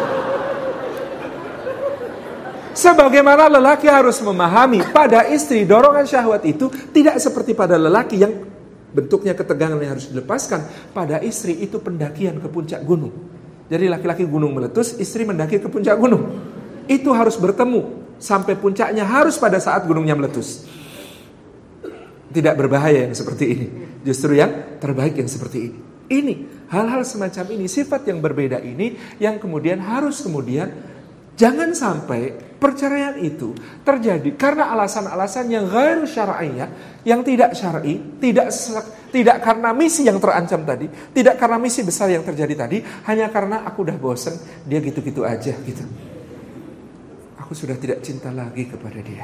Sebagaimana lelaki harus memahami pada istri dorongan syahwat itu tidak seperti pada lelaki yang bentuknya ketegangan yang harus dilepaskan. Pada istri itu pendakian ke puncak gunung. Jadi laki-laki gunung meletus, istri mendaki ke puncak gunung. Itu harus bertemu. Sampai puncaknya harus pada saat gunungnya meletus. Tidak berbahaya yang seperti ini. Justru yang terbaik yang seperti ini. Ini, hal-hal semacam ini, sifat yang berbeda ini, yang kemudian harus jangan sampai perceraian itu terjadi karena alasan-alasan yang ghairu syar'iyyah, yang tidak syar'i, tidak karena misi yang terancam tadi, tidak karena misi besar yang terjadi tadi, hanya karena aku udah bosen, dia gitu-gitu aja gitu. Aku sudah tidak cinta lagi kepada dia.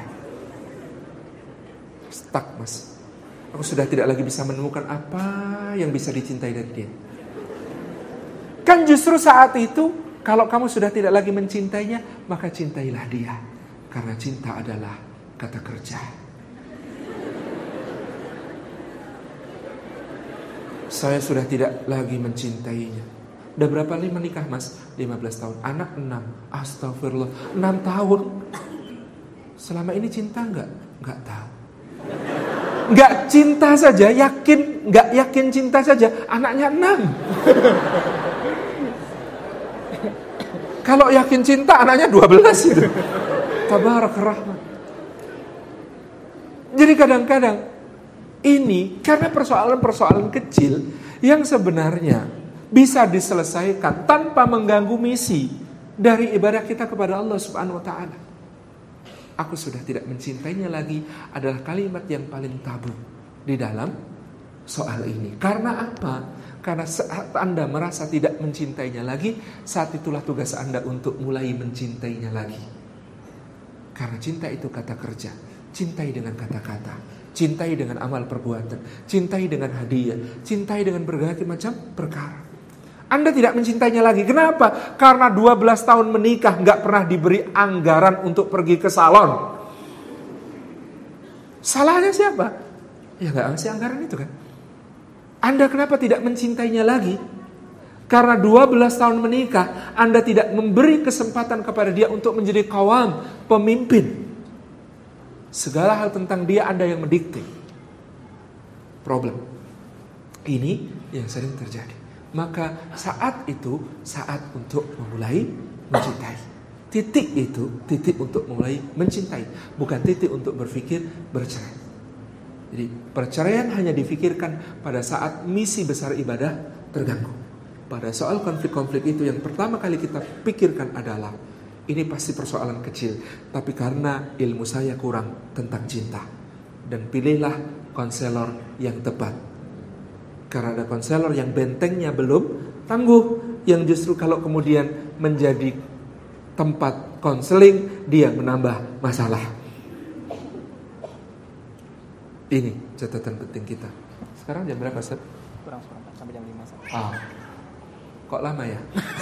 Stuck, mas. Aku sudah tidak lagi bisa menemukan apa yang bisa dicintai dari dia. Kan justru saat itu, kalau kamu sudah tidak lagi mencintainya, maka cintailah dia. Karena cinta adalah kata kerja. Saya sudah tidak lagi mencintainya. Udah berapa kali menikah mas? 15 tahun. Anak 6. Astagfirullah. 6 tahun. Selama ini cinta enggak? Enggak tahu. Enggak cinta saja, enggak yakin cinta saja. Anaknya 6. Kalau yakin cinta, anaknya 12 itu. Tabarak rahmat. Jadi kadang-kadang ini karena persoalan-persoalan kecil yang sebenarnya bisa diselesaikan tanpa mengganggu misi dari ibadah kita kepada Allah Subhanahu wa taala. Aku sudah tidak mencintainya lagi adalah kalimat yang paling tabu di dalam soal ini. Karena apa? Karena saat Anda merasa tidak mencintainya lagi, saat itulah tugas Anda untuk mulai mencintainya lagi. Karena cinta itu kata kerja. Cintai dengan kata-kata, cintai dengan amal perbuatan, cintai dengan hadiah, cintai dengan berbagai macam perkara. Anda tidak mencintainya lagi. Kenapa? Karena 12 tahun menikah gak pernah diberi anggaran untuk pergi ke salon. Salahnya siapa? Ya gak ngasih anggaran itu kan. Anda kenapa tidak mencintainya lagi? Karena 12 tahun menikah, Anda tidak memberi kesempatan kepada dia untuk menjadi qawam, pemimpin. Segala hal tentang dia Anda yang mendikte. Problem. Ini yang sering terjadi. Maka saat itu saat untuk memulai mencintai. Titik itu titik untuk mulai mencintai, bukan titik untuk berpikir bercerai. Jadi perceraian hanya difikirkan pada saat misi besar ibadah terganggu. Pada soal konflik-konflik itu yang pertama kali kita pikirkan adalah ini pasti persoalan kecil, tapi karena ilmu saya kurang tentang cinta. Dan pilihlah konselor yang tepat. Karena ada konselor yang bentengnya belum tangguh, yang justru kalau kemudian menjadi tempat konseling, dia menambah masalah. Ini catatan penting kita. Sekarang jam berapa, Ustaz? Kurang seperempat sampai jam 5. Kok lama ya?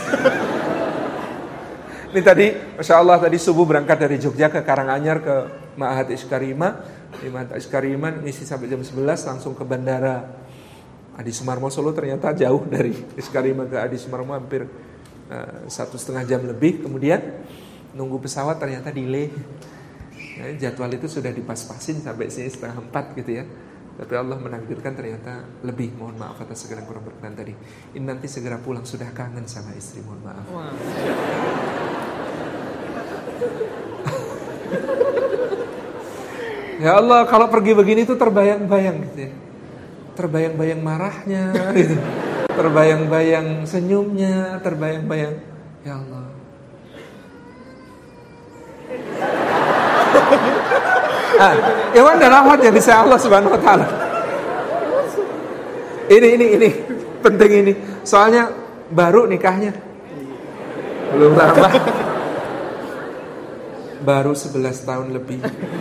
Ini tadi, Masya Allah, tadi subuh berangkat dari Jogja ke Karanganyar ke Ma'had Iskarima. Di Ma'had Iskarima ngisi sampai jam 11, langsung ke bandara Adi Sumarmo Solo ternyata jauh dari Iskarima ke Adi Sumarmo hampir 1,5 jam lebih. Kemudian nunggu pesawat ternyata delay. Jadwal itu sudah dipas-pasin sampai sini 3:30 gitu ya. Tapi Allah menakdirkan ternyata lebih. Mohon maaf atas segala kurang berkenan tadi. Ini nanti segera pulang, sudah kangen sama istri, mohon maaf. Ya Allah, kalau pergi begini tuh terbayang-bayang gitu ya. Terbayang-bayang marahnya gitu. Terbayang-bayang senyumnya, terbayang-bayang, ya Allah. Iwan dan Ahmad yang disayang Allah Subhanahu wa taala. Ini penting ini. Soalnya baru nikahnya. Belum lama. Baru 11 tahun lebih.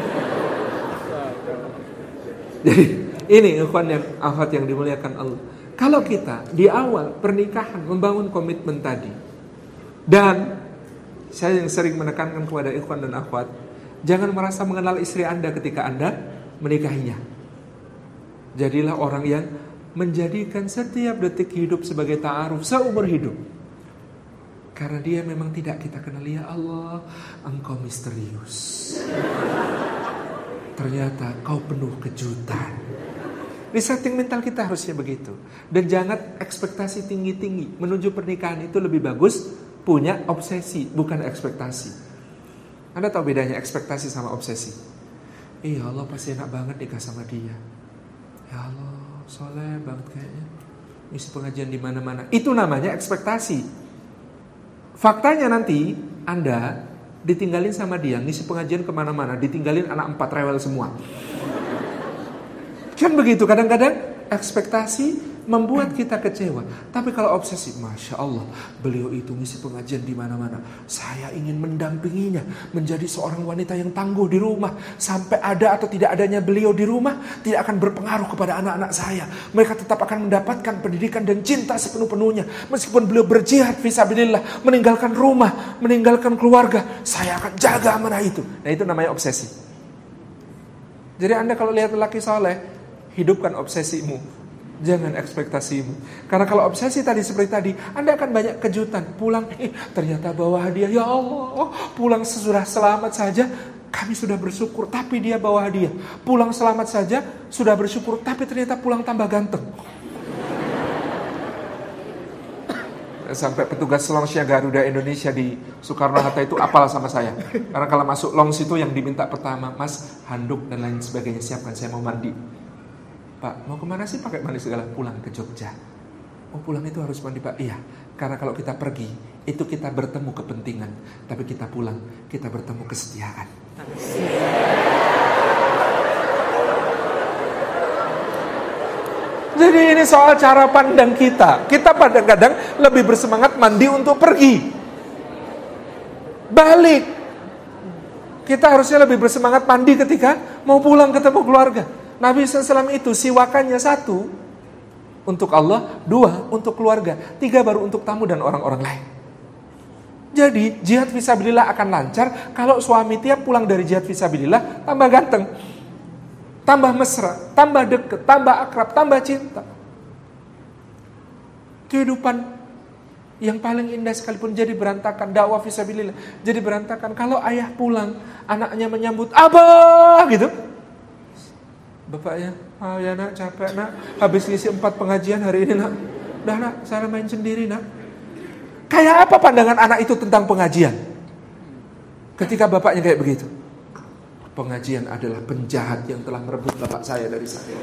Jadi ini ikhwan yang akhwat yang dimuliakan Allah. Kalau kita di awal pernikahan membangun komitmen tadi, dan saya yang sering menekankan kepada ikhwan dan akhwat, jangan merasa mengenal istri Anda ketika Anda menikahinya. Jadilah orang yang menjadikan setiap detik hidup sebagai ta'aruf seumur hidup. Karena dia memang tidak kita kenal. Ya Allah, Engkau misterius. Ternyata kau penuh kejutan. Di setting mental kita harusnya begitu. Dan jangan ekspektasi tinggi-tinggi. Menuju pernikahan itu lebih bagus punya obsesi, bukan ekspektasi. Anda tahu bedanya ekspektasi sama obsesi? Ya Allah, pasti enak banget nikah sama dia. Ya Allah, soleh banget kayaknya. Isi pengajian di mana-mana. Itu namanya ekspektasi. Faktanya nanti Anda ditinggalin sama dia, ngisi pengajian kemana-mana, ditinggalin anak 4 rewel semua. Kan begitu, kadang-kadang ekspektasi membuat kita kecewa. Tapi kalau obsesi, Masya Allah, beliau itu ngisi pengajian di mana-mana. Saya ingin mendampinginya, menjadi seorang wanita yang tangguh di rumah. Sampai ada atau tidak adanya beliau di rumah, tidak akan berpengaruh kepada anak-anak saya. Mereka tetap akan mendapatkan pendidikan dan cinta sepenuh-penuhnya. Meskipun beliau berjihad fisabilillah, meninggalkan rumah, meninggalkan keluarga, saya akan jaga amanah itu. Nah, itu namanya obsesi. Jadi Anda kalau lihat lelaki soleh, hidupkan obsesimu, jangan ekspektasimu. Karena kalau obsesi tadi seperti tadi, Anda akan banyak kejutan. Pulang, ternyata bawa hadiah. Ya Allah, pulang sudah selamat saja, kami sudah bersyukur. Tapi dia bawa hadiah. Pulang selamat saja, sudah bersyukur. Tapi ternyata pulang tambah ganteng. Sampai petugas lounge-nya Garuda Indonesia di Soekarno-Hatta itu apal sama saya. Karena kalau masuk lounge itu yang diminta pertama, Mas, handuk dan lain sebagainya siapkan, saya mau mandi. Pak, mau kemana sih pakai mandi segala? Pulang ke Jogja. Oh, pulang itu harus mandi, Pak? Iya, karena kalau kita pergi, itu kita bertemu kepentingan. Tapi kita pulang, kita bertemu kesetiaan. Jadi ini soal cara pandang kita. Kita kadang-kadang lebih bersemangat mandi untuk pergi. Balik. Kita harusnya lebih bersemangat mandi ketika mau pulang ketemu keluarga. Nabi SAW itu siwakannya 1 untuk Allah, 2 untuk keluarga, 3 baru untuk tamu dan orang-orang lain. Jadi jihad fisabilillah akan lancar kalau suami tiap pulang dari jihad fisabilillah tambah ganteng, tambah mesra, tambah deket, tambah akrab, tambah cinta. Kehidupan yang paling indah sekalipun jadi berantakan, dakwah fisabilillah jadi berantakan kalau ayah pulang, anaknya menyambut abah gitu. Bapaknya, ya nak, capek nak, habis ngisi 4 pengajian hari ini nak. Dah nak, saya main sendiri nak. Kayak apa pandangan anak itu tentang pengajian? Ketika bapaknya kayak begitu. Pengajian adalah penjahat yang telah merebut bapak saya dari saya.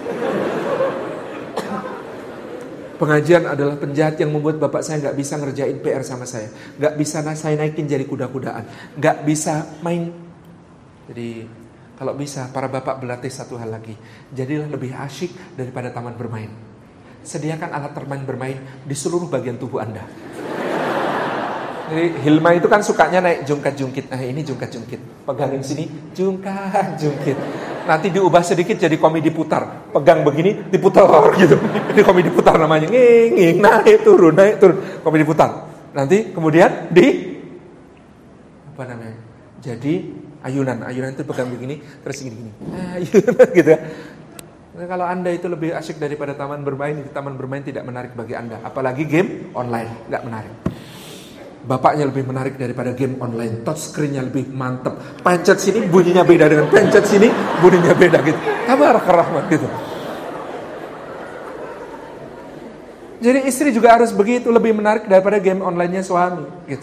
Pengajian adalah penjahat yang membuat bapak saya gak bisa ngerjain PR sama saya. Gak bisa saya naikin jadi kuda-kudaan. Gak bisa main. Jadi kalau bisa, para bapak berlatih satu hal lagi. Jadilah lebih asyik daripada taman bermain. Sediakan alat bermain di seluruh bagian tubuh Anda. Jadi Hilma itu kan sukanya naik jungkat-jungkit. Nah ini jungkat-jungkit. Pegangin sini, jungkat-jungkit. Nanti diubah sedikit jadi komedi putar. Pegang begini, diputar gitu. Ini komedi putar namanya. Nging, naik turun. Komedi putar. Nanti kemudian apa namanya? Jadi ayunan itu pegang begini, terus gini. Ayunan gitu ya. Nah, kalau Anda itu lebih asyik daripada taman bermain, taman bermain tidak menarik bagi Anda. Apalagi game online, nggak menarik. Bapaknya lebih menarik daripada game online. Touchscreen-nya lebih mantep. Pencet sini bunyinya beda dengan pencet sini bunyinya beda gitu. Tabarakar Rahman gitu. Jadi istri juga harus begitu, lebih menarik daripada game online-nya suami gitu.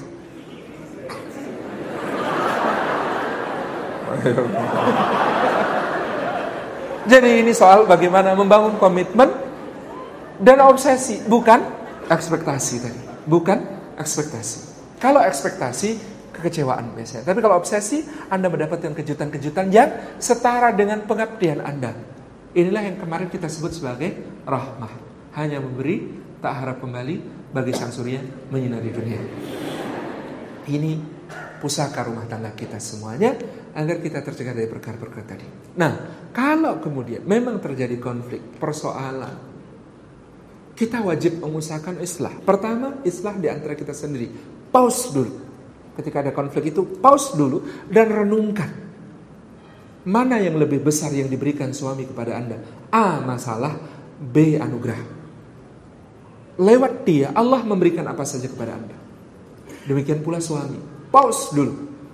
Jadi ini soal bagaimana membangun komitmen dan obsesi, bukan ekspektasi tadi. Bukan ekspektasi. Kalau ekspektasi, kekecewaan biasanya. Tapi kalau obsesi, Anda mendapatkan kejutan-kejutan yang setara dengan pengabdian Anda. Inilah yang kemarin kita sebut sebagai rahmah. Hanya memberi, tak harap kembali, bagi sang surya menyinari dunia. Ini pusaka rumah tangga kita semuanya, agar kita tercegah dari perkara-perkara tadi. Nah, kalau kemudian memang terjadi konflik, persoalan, kita wajib mengusahakan islah. Pertama, islah di antara kita sendiri. Pause dulu. Ketika ada konflik itu, pause dulu dan renungkan. Mana yang lebih besar yang diberikan suami kepada Anda? A, masalah. B, anugerah. Lewat dia, Allah memberikan apa saja kepada Anda. Demikian pula suami. Pause dulu.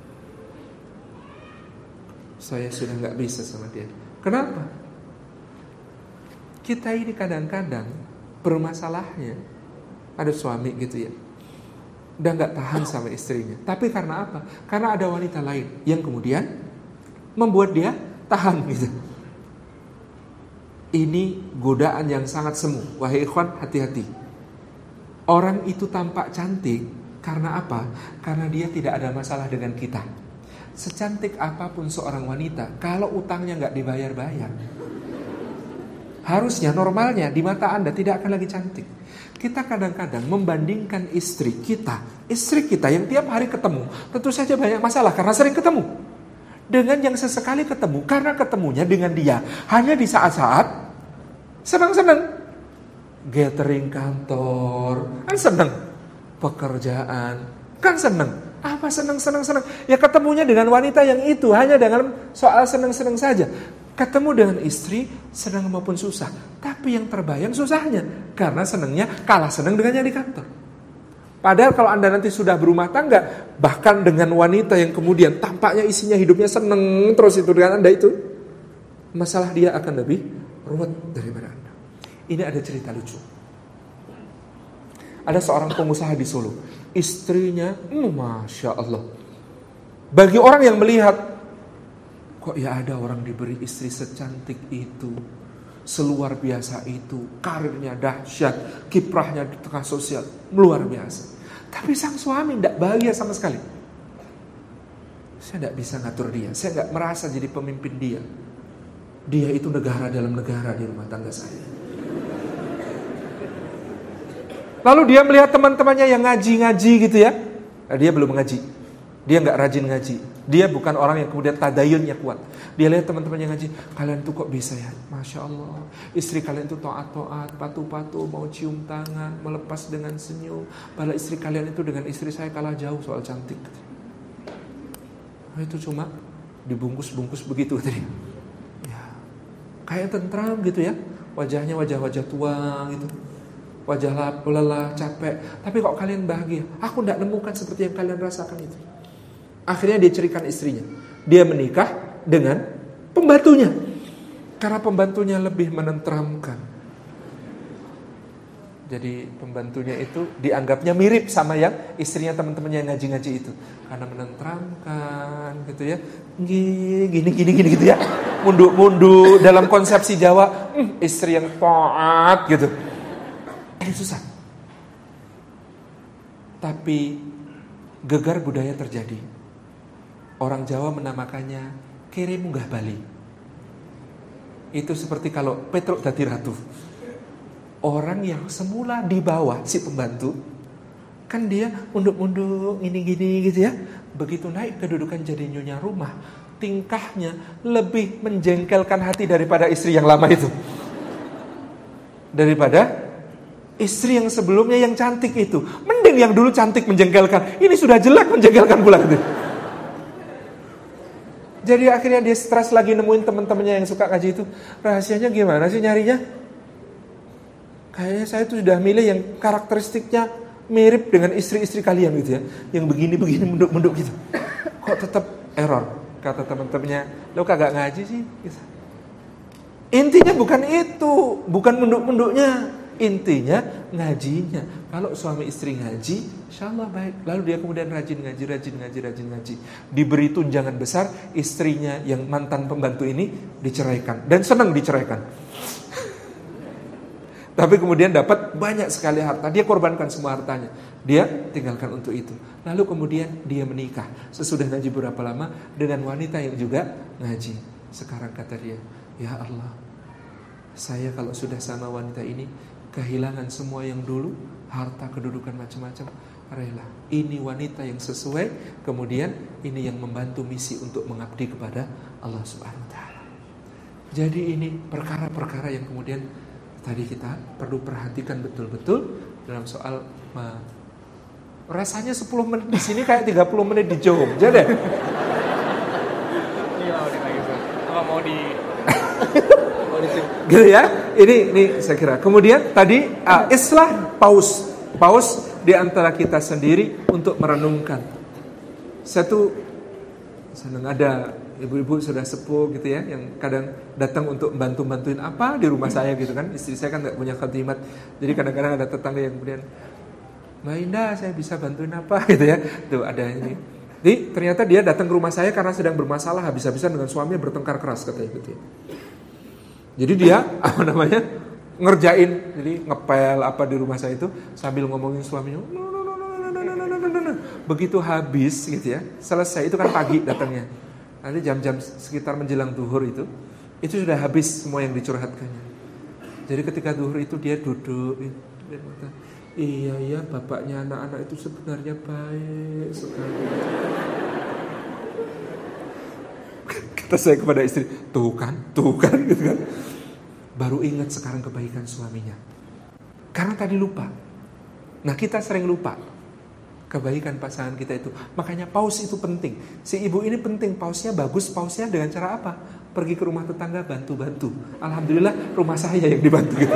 Saya sudah gak bisa sama dia. Kenapa? Kita ini kadang-kadang bermasalahnya, ada suami gitu ya, udah gak tahan sama istrinya. Tapi karena apa? Karena ada wanita lain yang kemudian membuat dia tahan gitu. Ini godaan yang sangat semu. Wahai ikhwan, hati-hati. Orang itu tampak cantik karena apa? Karena dia tidak ada masalah dengan kita. Secantik apapun seorang wanita, kalau utangnya gak dibayar-bayar, harusnya normalnya di mata Anda tidak akan lagi cantik. Kita kadang-kadang membandingkan istri kita yang tiap hari ketemu, tentu saja banyak masalah karena sering ketemu, dengan yang sesekali ketemu karena ketemunya dengan dia hanya di saat-saat senang-senang. Gathering kantor kan senang, pekerjaan kan senang. Apa senang. Ya ketemunya dengan wanita yang itu hanya dengan soal senang-senang saja. Ketemu dengan istri senang maupun susah, tapi yang terbayang susahnya karena senangnya kalah senang dengan yang di kantor. Padahal kalau Anda nanti sudah berumah tangga, bahkan dengan wanita yang kemudian tampaknya isinya hidupnya senang terus itu dengan Anda itu, masalah dia akan lebih ruwet daripada Anda. Ini ada cerita lucu. Ada seorang pengusaha di Solo, istrinya, Masya Allah. Bagi orang yang melihat, kok ya ada orang diberi istri secantik itu, seluar biasa itu, karirnya dahsyat, kiprahnya di tengah sosial, luar biasa. Tapi sang suami tidak bahagia sama sekali. Saya tidak bisa ngatur dia, saya tidak merasa jadi pemimpin dia. Dia itu negara dalam negara di rumah tangga saya. Lalu dia melihat teman-temannya yang ngaji-ngaji gitu ya. Nah, dia belum ngaji. Dia gak rajin ngaji. Dia bukan orang yang kemudian tadayunnya kuat. Dia lihat teman-temannya ngaji. Kalian tuh kok bisa ya? Masya Allah. Istri kalian tuh taat-taat, patuh-patuh, mau cium tangan, melepas dengan senyum. Padahal istri kalian itu dengan istri saya kalah jauh soal cantik. Nah, itu cuma dibungkus-bungkus begitu tadi. Ya, kayak tentram gitu ya. Wajahnya wajah-wajah tua gitu. Wajah lelah, capek. Tapi kok kalian bahagia? Aku tidak nemukan seperti yang kalian rasakan itu. Akhirnya dia ceritakan istrinya. Dia menikah dengan pembantunya. Karena pembantunya lebih menenteramkan. Jadi pembantunya itu dianggapnya mirip sama yang istrinya teman-temannya yang ngaji-ngaji itu. Karena menenteramkan gitu ya. Gini gitu ya. Mundur-mundur dalam konsepsi Jawa. Istri yang taat gitu. Ini susah. Tapi gegar budaya terjadi. Orang Jawa menamakannya kere munggah Bali. Itu seperti kalau Petruk dadi ratu. Orang yang semula di bawah si pembantu, kan dia unduk-unduk ini gini gitu ya. Begitu naik kedudukan jadi nyonya rumah, tingkahnya lebih menjengkelkan hati daripada istri yang lama itu. Daripada istri yang sebelumnya yang cantik itu. Mending yang dulu cantik menjengkelkan. Ini sudah jelek menjengkelkan pula gitu. Jadi akhirnya dia stres lagi nemuin teman-temannya yang suka ngaji itu. Rahasianya gimana sih nyarinya? Kayaknya saya tuh sudah milih yang karakteristiknya mirip dengan istri-istri kalian gitu ya. Yang begini-begini munduk-munduk gitu. Kok tetap error? Kata teman-temannya, lo kagak ngaji sih? Gitu. Intinya bukan itu, bukan munduk-munduknya. Intinya ngajinya. Kalau suami istri ngaji, insyaallah baik. Lalu dia kemudian rajin ngaji. Diberi tunjangan besar, istrinya yang mantan pembantu ini diceraikan. Dan senang diceraikan. Tapi kemudian dapat banyak sekali harta. Dia korbankan semua hartanya. Dia tinggalkan untuk itu. Lalu kemudian dia menikah. Sesudah ngaji berapa lama dengan wanita yang juga ngaji. Sekarang kata dia, ya Allah, saya kalau sudah sama wanita ini kehilangan semua yang dulu, harta, kedudukan, macam-macam, rela. Ini wanita yang sesuai, kemudian ini yang membantu misi untuk mengabdi kepada Allah Subhanahu wa taala. Jadi ini perkara-perkara yang kemudian tadi kita perlu perhatikan betul-betul dalam soal rasanya 10 menit di sini kayak 30 menit di Jogja deh. Iya, udah lagi Bro. Apa mau di gitu ya. Ini saya kira. Kemudian tadi islah paus di antara kita sendiri untuk merenungkan. Saya tuh senang ada ibu-ibu sudah sepuh gitu ya, yang kadang datang untuk bantuin apa di rumah saya gitu kan. Istri saya kan nggak punya khadimat, jadi kadang-kadang ada tetangga yang kemudian, Mbak Indah, saya bisa bantuin apa gitu ya. Tuh ada ini. Jadi ternyata dia datang ke rumah saya karena sedang bermasalah habis-habisan dengan suaminya, bertengkar keras katanya gitu ya. Jadi dia ngerjain, jadi ngepel apa di rumah saya itu sambil ngomongin suaminya. Begitu habis gitu ya, selesai itu kan pagi datangnya. Nanti jam-jam sekitar menjelang duhur itu sudah habis semua yang dicurhatkannya. Jadi ketika duhur itu dia duduk, dia kata, iya bapaknya anak-anak itu sebenarnya baik sekali. Kata saya kepada istri, tuh kan gitu kan. Baru ingat sekarang kebaikan suaminya. Karena tadi lupa. Nah kita sering lupa kebaikan pasangan kita itu. Makanya paus itu penting. Si ibu ini penting, pausnya bagus. Pausnya dengan cara apa? Pergi ke rumah tetangga, bantu-bantu. Alhamdulillah rumah saya yang dibantu gitu.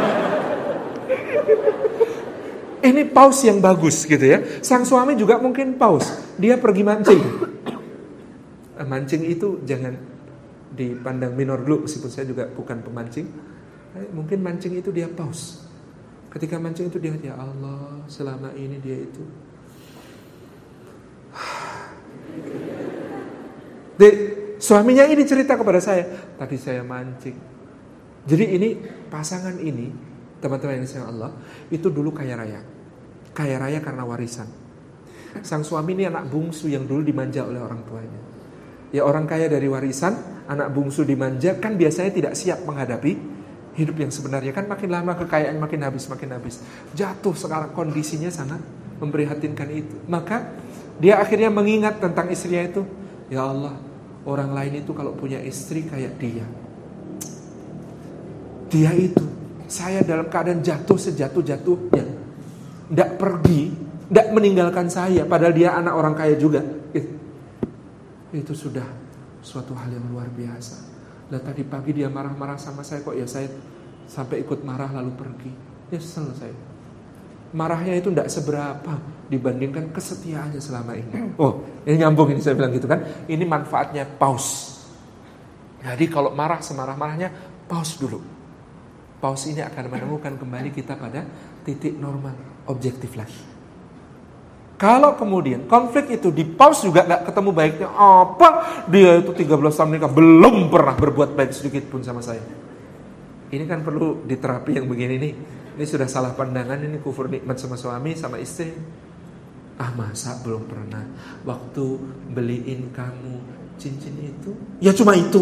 Ini paus yang bagus gitu ya. Sang suami juga mungkin paus. Dia pergi mancing. Mancing itu jangan dipandang minor dulu, meskipun saya juga bukan pemancing. Mungkin mancing itu dia paus. Ketika mancing itu dia, ya Allah, selama ini dia itu. Suaminya ini cerita kepada saya, tadi saya mancing. Jadi ini pasangan ini, teman-teman yang disayang Allah, itu dulu kaya raya. Kaya raya karena warisan. Sang suami ini anak bungsu yang dulu dimanja oleh orang tuanya. Ya orang kaya dari warisan, anak bungsu dimanja, kan biasanya tidak siap menghadapi hidup yang sebenarnya. Kan makin lama kekayaan makin habis. Jatuh sekarang, kondisinya sangat memprihatinkan itu. Maka dia akhirnya mengingat tentang istrinya itu. Ya Allah, orang lain itu kalau punya istri kayak dia itu, saya dalam keadaan jatuh sejatuh-jatuhnya, tidak pergi, tidak meninggalkan saya, padahal dia anak orang kaya juga. Itu sudah suatu hal yang luar biasa. Dan tadi pagi dia marah-marah sama saya, kok ya saya sampai ikut marah lalu pergi. Ya selesai. Marahnya itu tidak seberapa dibandingkan kesetiaannya selama ini. Oh, ini nyambung ini saya bilang gitu kan. Ini manfaatnya paus. Jadi kalau marah semarah-marahnya, paus dulu. Paus ini akan menemukan kembali kita pada titik normal, objektif lagi. Kalau kemudian konflik itu di paus juga gak ketemu baiknya, apa dia itu 13 tahun nikah belum pernah berbuat baik sedikit pun sama saya. Ini kan perlu diterapi yang begini nih. Ini sudah salah pandangan, ini kufur nikmat sama suami sama istri. Masa belum pernah waktu beliin kamu cincin itu, ya cuma itu.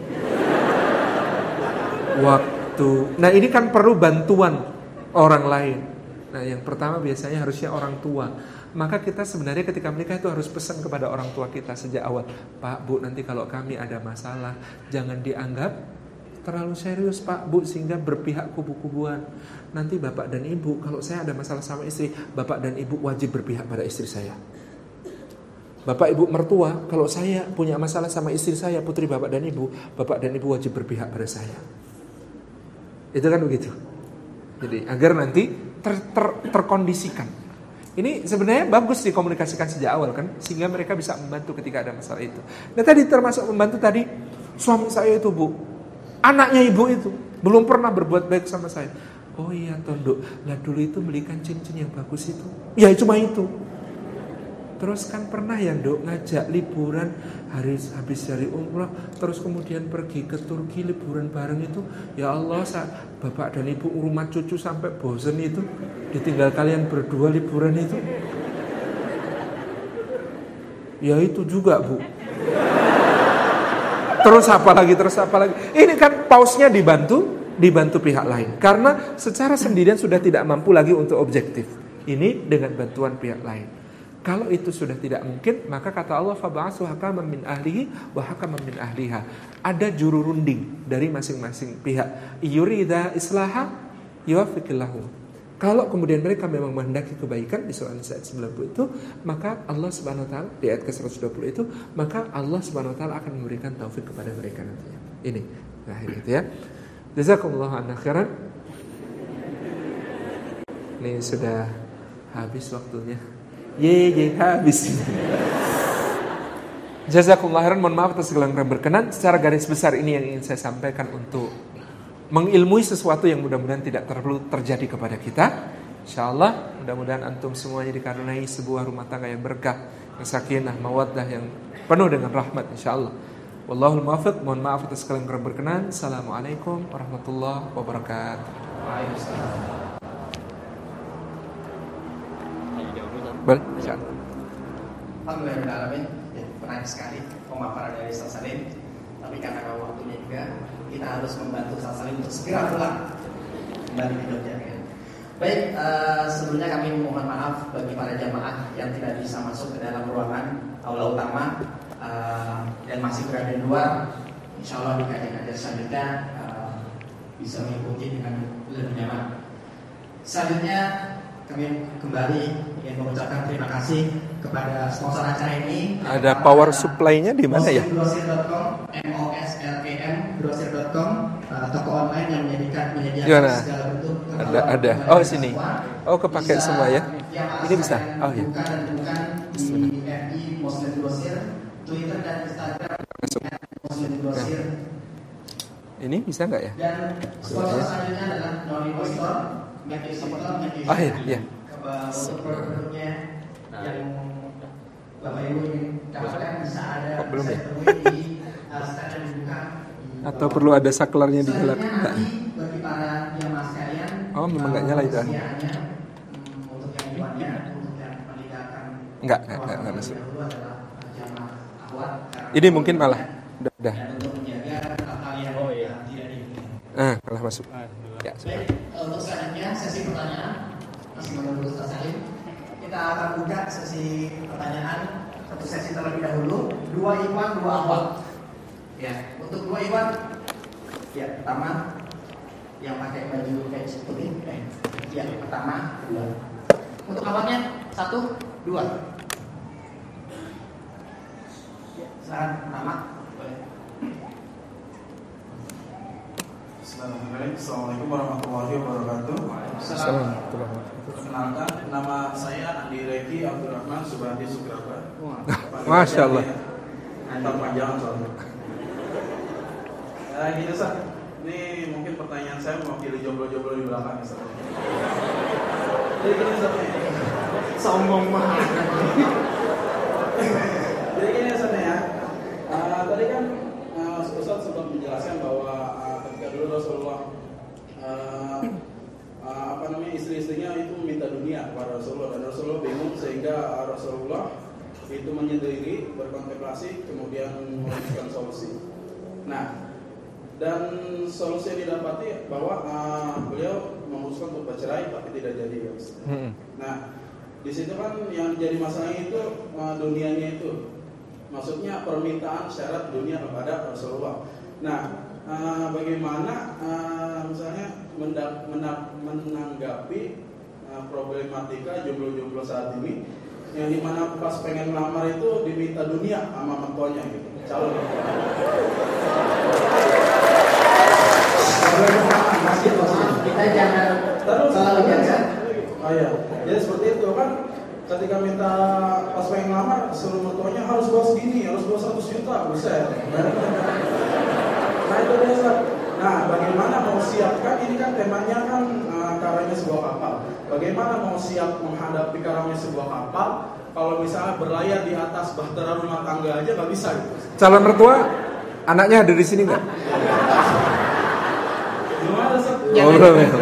Nah ini kan perlu bantuan orang lain. Nah yang pertama biasanya harusnya orang tua. Maka kita sebenarnya ketika menikah itu harus pesan kepada orang tua kita sejak awal. Pak, Bu, nanti kalau kami ada masalah, jangan dianggap terlalu serius Pak, Bu, sehingga berpihak kubu-kubuan. Nanti Bapak dan Ibu, kalau saya ada masalah sama istri, Bapak dan Ibu wajib berpihak pada istri saya. Bapak ibu mertua, kalau saya punya masalah sama istri saya, putri bapak dan ibu wajib berpihak pada saya. Itu kan begitu. Jadi agar nanti terkondisikan. Ini sebenarnya bagus dikomunikasikan sejak awal kan, sehingga mereka bisa membantu ketika ada masalah itu. Nah tadi termasuk membantu tadi, suami saya itu bu, anaknya ibu itu belum pernah berbuat baik sama saya. Oh iya Tondok, nah dulu itu belikan cincin yang bagus itu. Ya cuma itu. Terus kan pernah ya Dok ngajak liburan habis dari umrah, terus kemudian pergi ke Turki liburan bareng itu. Ya Allah, bapak dan ibu rumah cucu sampai bosen itu, ditinggal kalian berdua liburan itu. Ya itu juga bu. Terus apa lagi? Ini kan pausnya dibantu pihak lain. Karena secara sendirian sudah tidak mampu lagi untuk objektif. Ini dengan bantuan pihak lain. Kalau itu sudah tidak mungkin, maka kata Allah fab'atsu hakaman min ahlihi wa hakaman min ahliha. Ada juru runding dari masing-masing pihak. Yurida islaha yuwaffiqillahu. Kalau kemudian mereka memang menghendaki kebaikan di surah An-Nisa ayat 90 itu, maka Allah Subhanahu wa taala di ayat ke-120 itu, maka Allah Subhanahu wa taala akan memberikan taufik kepada mereka nantinya. Ini. Nah, itu ya. Jazakumullahu khairan. Ini sudah habis waktunya. Habis. Jazakumullah khairan. Mohon maaf atas segala yang berkenan. Secara garis besar ini yang ingin saya sampaikan untuk mengilmui sesuatu yang mudah-mudahan tidak perlu terjadi kepada kita. InsyaAllah mudah-mudahan antum semuanya dikaruniai sebuah rumah tangga yang berkah, yang sakinah, mawaddah, yang penuh dengan rahmat insyaAllah. Wallahul muwaffiq. Mohon maaf atas segala yang berkenan. Assalamualaikum warahmatullahi wabarakatuh. Waalaikumsalam. Alhamdulillah, menarik sekali pemaparan dari Ustaz Salim. Tapi karena waktunya juga, kita harus membantu Ustaz Salim untuk segera pulang kembali ke Jogja. Baik, sebelumnya kami mohon maaf bagi para jamaah yang tidak bisa masuk ke dalam ruangan aula utama dan masih berada di luar. Insya Allah di kajian selanjutnya bisa mengikuti dengan lebih nyaman. Selanjutnya kami kembali ingin mengucapkan terima kasih kepada sponsor acara ini. Ada power supply-nya di mana ya? Moslem.com, moslem.com, toko online yang menyediakan segala bentuk. Ada. Oh sini. Oh kepake semua ya. Ini bisa. Oh ya. Bukan di FB Moslem Grosir, Twitter dan Instagram Moslem Grosir. Ini bisa nggak ya? Dan sponsor selanjutnya adalah Nolimo Store. Oh iya. Untuk produknya yang Bapak Ibu ingin dapatkan bisa ada belum ya? di stand yang dibuka. Atau perlu ada saklarnya di belakang? Nanti bagi para jamaah sekalian, oh memang nggak nyala itu? untuk yang tuannya, untuk yang meninggalkan nggak masuk. Ini mungkin malah udah. Untuk menjaga hal yang tidak diinginkan. Malah masuk. Ya. Baik, untuk selanjutnya sesi pertanyaan masih menunggu Ustaz Salim. Kita akan buka sesi pertanyaan, satu sesi terlebih dahulu. 2 ikhwan, 2 akhwat. Ya, untuk 2 ikhwan, ya pertama yang pakai baju kayak putih. Ya pertama, 2. Untuk akhwatnya 1, 2. Ya, silakan pertama. Boleh. Assalamualaikum warahmatullahi wabarakatuh. Perkenalkan, nama saya Andi Reki Abdurrahman Subhandi Sukraba. Masya Allah. Panjang soalnya. Gini Ustaz, ini mungkin pertanyaan saya mewakili jomblo-jomblo di belakang Ustaz. Jadi gini Ustaz, sombong banget. Jadi gini Ustaz ya, tadi kan Ustaz sempat menjelaskan bahwa dulu Rasulullah istri-istrinya itu meminta dunia kepada Rasulullah, dan Rasulullah bingung sehingga Rasulullah itu menyendiri, berkontemplasi, kemudian menemukan solusi. Nah, dan solusi yang didapati bahwa beliau memutuskan untuk bercerai tapi tidak jadi, guys. Nah, di situ kan yang jadi masalah itu dunianya itu, maksudnya permintaan syarat dunia kepada Rasulullah. Nah, bagaimana misalnya menanggapi problematika jomblo-jomblo saat ini yang dimana pas pengen lamar itu diminta dunia sama mertuanya gitu, calon. Kita jangan selalu jaga. Oh iya, jadi seperti itu kan. Ketika minta pas pengen lamar, suruh mertuanya harus bawa segini, harus bawa 100 juta, buset. Nah itu dia, Ustaz. Nah, bagaimana mau siapkan, ini kan temanya kan karangnya sebuah kapal. Bagaimana mau siap menghadapi karangnya sebuah kapal kalau misalnya berlayar di atas bahtera rumah tangga aja nggak bisa gitu. Calon mertua anaknya ada di sini nggak? Gimana, Ustaz? Oh, belum ya.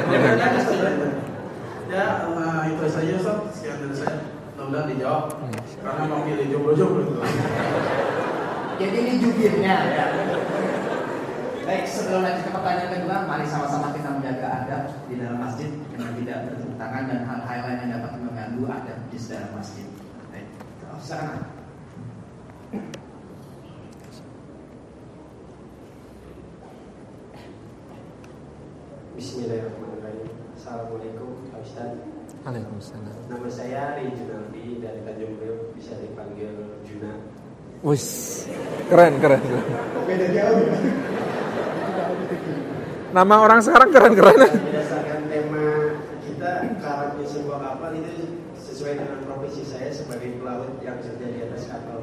Ya, itu saja, Ustaz. Sekian dari saya. Mudah-mudahan dijawab. Karena mau pilih jomblo-jomblo gitu. Jadi ini jubirnya ya. Baik, sebelum lanjut ke pertanyaan kedua, mari sama-sama kita menjaga adab di dalam masjid dengan tidak bertepuk tangan dan hal-hal lain yang dapat mengganggu adab di dalam masjid. Baik, silakan. Bismillahirrahmanirrahim. Assalamualaikum Pak Ustaz. Waalaikumsalam. Nama saya Ri Junaldi dari Tanjung Priok, bisa dipanggil Juna. Wis, keren. Beda jauh. Nama orang sekarang keren. Berdasarkan tema kita, karangnya sebuah kapal itu sesuai dengan profesi saya sebagai pelaut yang kerja di atas kapal.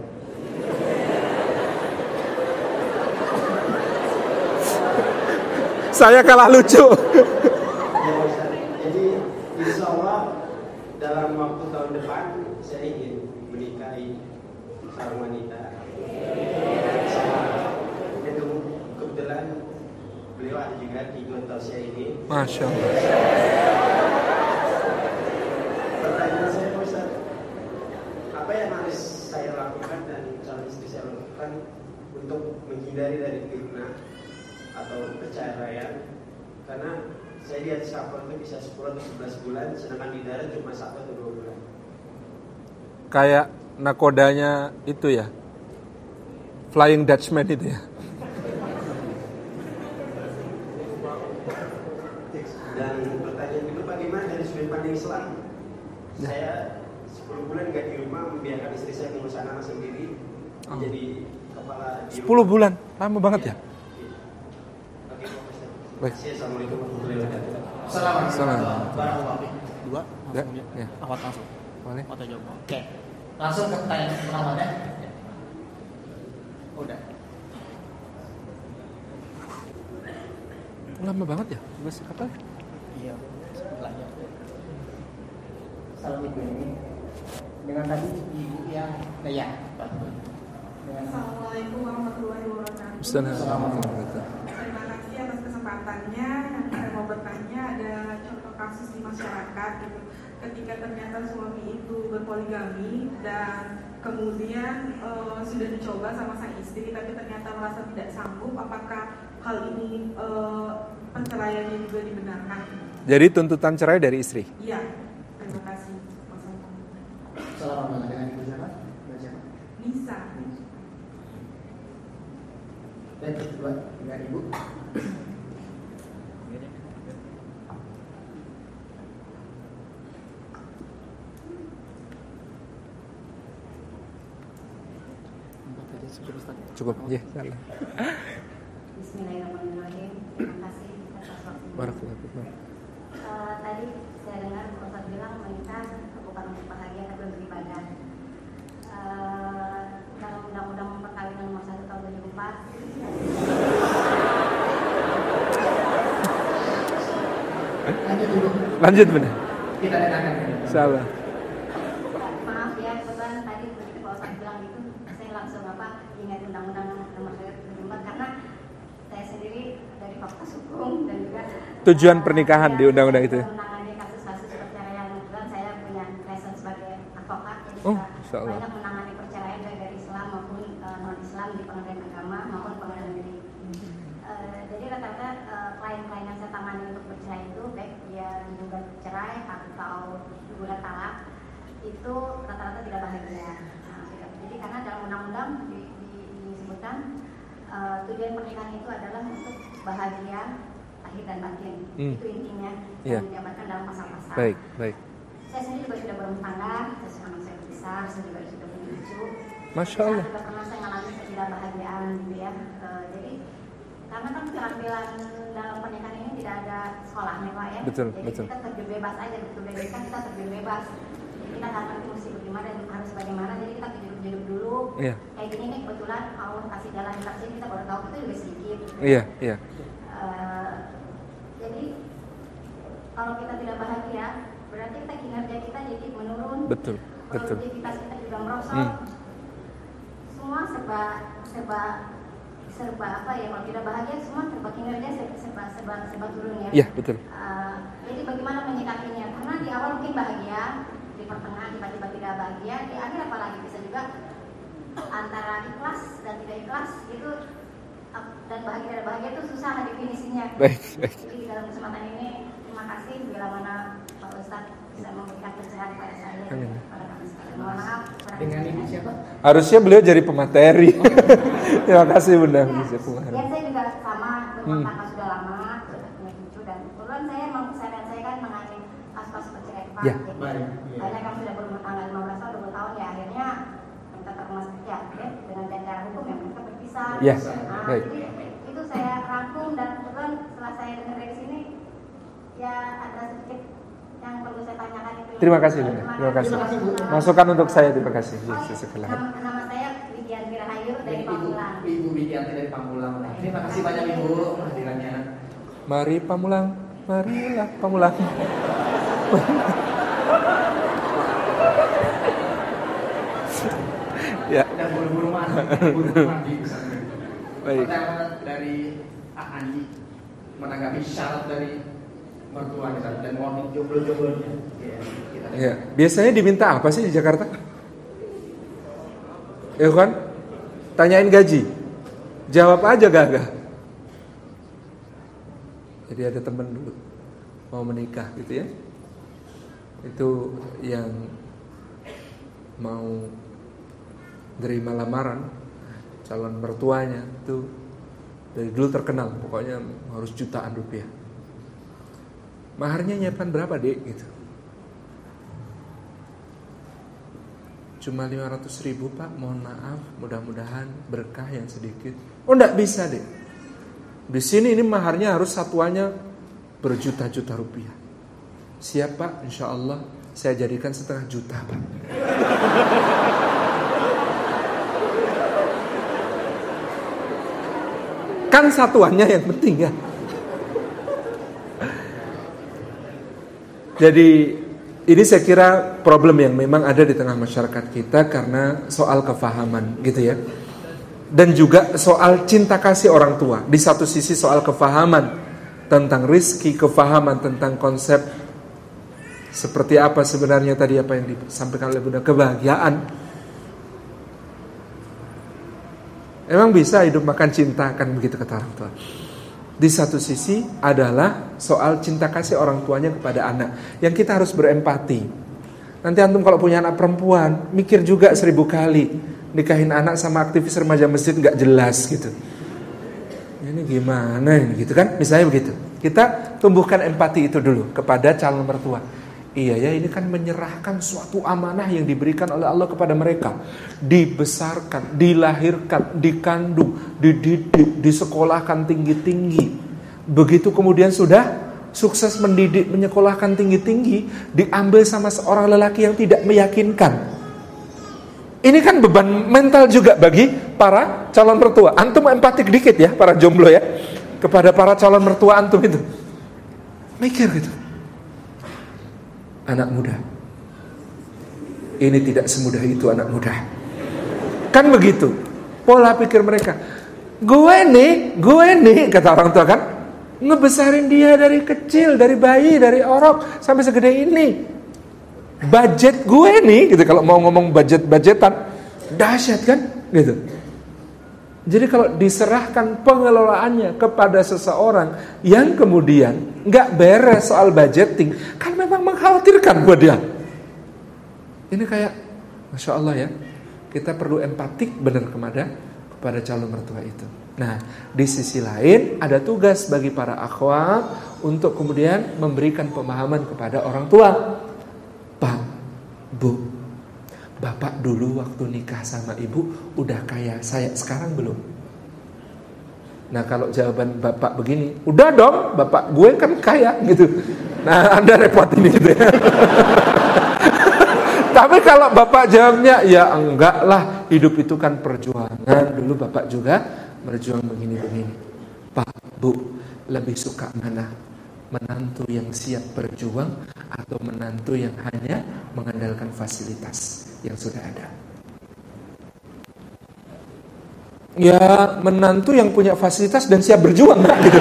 Saya kalah lucu. Ya, Ustaz. Jadi insya Allah dalam waktu tahun depan saya ingin menikahi seorang wanita. Itu kebetulan beliau ada juga di Tausiah ini. Masya Allah. Pertanyaan saya, Pak Ustaz, apa yang harus saya lakukan dan calon istri saya lakukan untuk menghindari dari fitnah atau perceraian? Karena saya lihat kapal itu bisa 10 atau 11 bulan, sedangkan di darat cuma 1 atau 2 bulan. Kayak nakodanya itu ya, Flying Dutchman itu ya. Dan pertanyaan itu bagaimana dari sudut pandang Islam? Ya. Saya 10 bulan gak di rumah, membiarkan istri saya mengurus anak sendiri, menjadi kepala di 10 bulan, lama banget ya. Baik. Assalamualaikum warahmatullahi wabarakatuh. Assalamualaikum. Dua Ya, langsung ya. Awat langsung. Boleh. Mata jawab. Oke. Langsung ke pertanyaan pertama ya. Udah. Lama banget ya, tugas apa? Iya. Sebelahnya. Salam ibu ini. Dengan tadi ibu yang ya. Assalamualaikum warahmatullahi wabarakatuh. Assalamualaikum. Terima kasih atas kesempatannya. Yang saya mau bertanya ada contoh kasus di masyarakat gitu. Ketika ternyata suami itu berpoligami dan kemudian sudah dicoba sama sang istri tapi ternyata merasa tidak sanggup, apakah hal ini perceraiannya juga dibenarkan? Jadi tuntutan cerai dari istri. Iya. Terima kasih. Assalamualaikum dengan ibu siapa? Nisa. Dan kedua dengan ibu. Cukup, ya. Bismillahirrahmanirrahim. Terima kasih atas waktunya. Barakallahu. Tadi saya dengar Ustaz bilang menikah bukan untuk bahagia tapi untuk ibadah. Dalam Undang-Undang Perkawinan Nomor 1 Tahun 2004. Lanjut benar. Kita dengarkan. Salah. Maaf ya, kebetulan tadi begitu Pak Ustaz bilang gitu, saya langsung ingat Undang-Undang Nomor 1 Tahun 2004 karena saya sendiri dari fakultas hukum dan juga Tujuan pernikahan di undang-undang itu. menangani kasus-kasus perceraian. Kebetulan saya punya license sebagai advokat, jadi Oh, kita insya Allah. banyak menangani perceraian baik dari Islam maupun non-Islam di pengadilan agama maupun pengadilan negeri. Jadi rata-rata klien-klien yang saya tangani untuk bercerai itu baik dia digugat cerai atau digugat talak itu rata-rata tidak bahagia. Jadi karena dalam undang-undang disebutkan tujuan pernikahan itu adalah untuk bahagia lahir dan batin. Itu intinya yang dijabarkan dalam pasal-pasal. Baik. saya sendiri juga sudah berumah tangga, anak saya besar, saya juga sudah punya cucu. Masya Allah. Juga pernah saya mengalami ketidakbahagiaan gitu ya. Jadi karena kan kerampilan dalam pernikahan ini tidak ada sekolahnya Pak ya. Betul, jadi betul. kita terjun bebas aja, betul kan kita terjun bebas. Jadi kita nggak ngerti mesti bagaimana dan harus bagaimana. Jadi kita hidup dulu. Iya. Kayak gini nih kebetulan Allah kasih jalan di sini kita baru tahu itu juga sedikit. Iya, iya. Jadi kalau kita tidak bahagia, berarti kita kinerja kita jadi menurun. Betul, betul. Produktivitas kita juga merosot. Semua serba apa ya, kalau tidak bahagia semua serba kinerja serba turun ya. Iya, betul. Jadi bagaimana menyikapinya? Karena di awal mungkin bahagia, di pertengahan tiba-tiba tidak bahagia, di akhir apalagi bisa juga antara ikhlas dan tidak ikhlas itu, dan bahagia dan bahagia itu susah definisinya. Baik. Jadi di dalam kesempatan ini terima kasih bila mana Pak Ustadz bisa memberikan pencerahan kepada saya. Amin. Pada kami sekalian. Mohon maaf. Dengan ibu siapa? Harusnya beliau jadi pemateri. Terima kasih Bunda. Ya, saya juga sama berumah tangga sudah lama, sudah punya cucu, dan kebetulan saya kan mengalami kasus perceraian Pak. Ya. Jadi banyak yang sudah berumah tangga 15 tahun, 20 tahun ya akhirnya minta termas kerja ya, dengan cara hukum yang mereka berpisah. Ya. Nah, Baik. jadi itu saya rangkum dan kebetulan setelah saya dengar dari sini ya ada sedikit yang perlu saya tanyakan itu. Terima kasih Bunda. Terima kasih. Masukan untuk saya, terima kasih. Nama saya Widianti Rahayu dari Pamulang. Ibu Widianti dari Pamulang. Terima kasih banyak Ibu kehadirannya. Mari Pamulang, marilah Pamulang. Ya. Dan buru-buru mandi. Baik. Pertama dari Andi menanggapi syarat dari mertua dan mau jomblo-jomblonya. Ya, biasanya diminta apa sih di Jakarta? Ya kan? Tanyain gaji. Jawab aja gagah. Jadi ada temen dulu mau menikah gitu ya. Itu yang mau nerima lamaran calon mertuanya itu dari dulu terkenal, pokoknya harus jutaan rupiah. Maharnya nyiapkan berapa Dek gitu. Cuma 500.000 Pak, mohon maaf, mudah-mudahan berkah yang sedikit. Oh enggak bisa Dek. Di sini ini maharnya harus satuannya berjuta-juta rupiah. Siap Pak, insya Allah saya jadikan 500.000 Pak. Kan satuannya yang penting ya. Jadi ini saya kira problem yang memang ada di tengah masyarakat kita karena soal kefahaman gitu ya. Dan juga soal cinta kasih orang tua. Di satu sisi soal kefahaman tentang rizki, kefahaman tentang konsep seperti apa sebenarnya tadi apa yang disampaikan oleh Bunda, kebahagiaan. Emang bisa hidup makan cinta, kan begitu kata orang tua. Di satu sisi adalah soal cinta kasih orang tuanya kepada anak, yang kita harus berempati. Nanti antum kalau punya anak perempuan, mikir juga 1000 kali. Nikahin anak sama aktivis remaja masjid gak jelas gitu. Ini gimana ini gitu kan? Misalnya begitu. Kita tumbuhkan empati itu dulu kepada calon mertua. Iya ya, ini kan menyerahkan suatu amanah yang diberikan oleh Allah kepada mereka. Dibesarkan, dilahirkan, dikandung, dididik, disekolahkan tinggi-tinggi. Begitu kemudian sudah sukses mendidik, menyekolahkan tinggi-tinggi, diambil sama seorang lelaki yang tidak meyakinkan. Ini kan beban mental juga bagi para calon mertua. Antum empatik dikit ya, para jomblo ya, kepada para calon mertua antum itu. Mikir gitu. Anak muda, ini tidak semudah itu anak muda. Kan begitu pola pikir mereka. Gue nih kata orang tua kan, ngebesarin dia dari kecil, dari bayi, dari orok sampai segede ini. Budget gue nih gitu, kalau mau ngomong budgetan dahsyat kan gitu. Jadi kalau diserahkan pengelolaannya kepada seseorang yang kemudian nggak beres soal budgeting, kan memang mengkhawatirkan buat dia. Ini kayak, Masya Allah ya, kita perlu empatik benar kepada calon mertua itu. Nah, di sisi lain ada tugas bagi para akhwat untuk kemudian memberikan pemahaman kepada orang tua Bu, Bapak dulu waktu nikah sama Ibu udah kaya saya sekarang belum? Nah kalau jawaban Bapak begini, udah dong Bapak gue kan kaya gitu. Nah Anda repot ini gitu ya. Tapi kalau Bapak jawabnya, ya enggak lah, hidup itu kan perjuangan. Dulu Bapak juga berjuang begini-begini. Pak, Bu, lebih suka mana? Menantu yang siap berjuang atau menantu yang hanya mengandalkan fasilitas yang sudah ada? Ya, menantu yang punya fasilitas dan siap berjuang, Pak, gitu.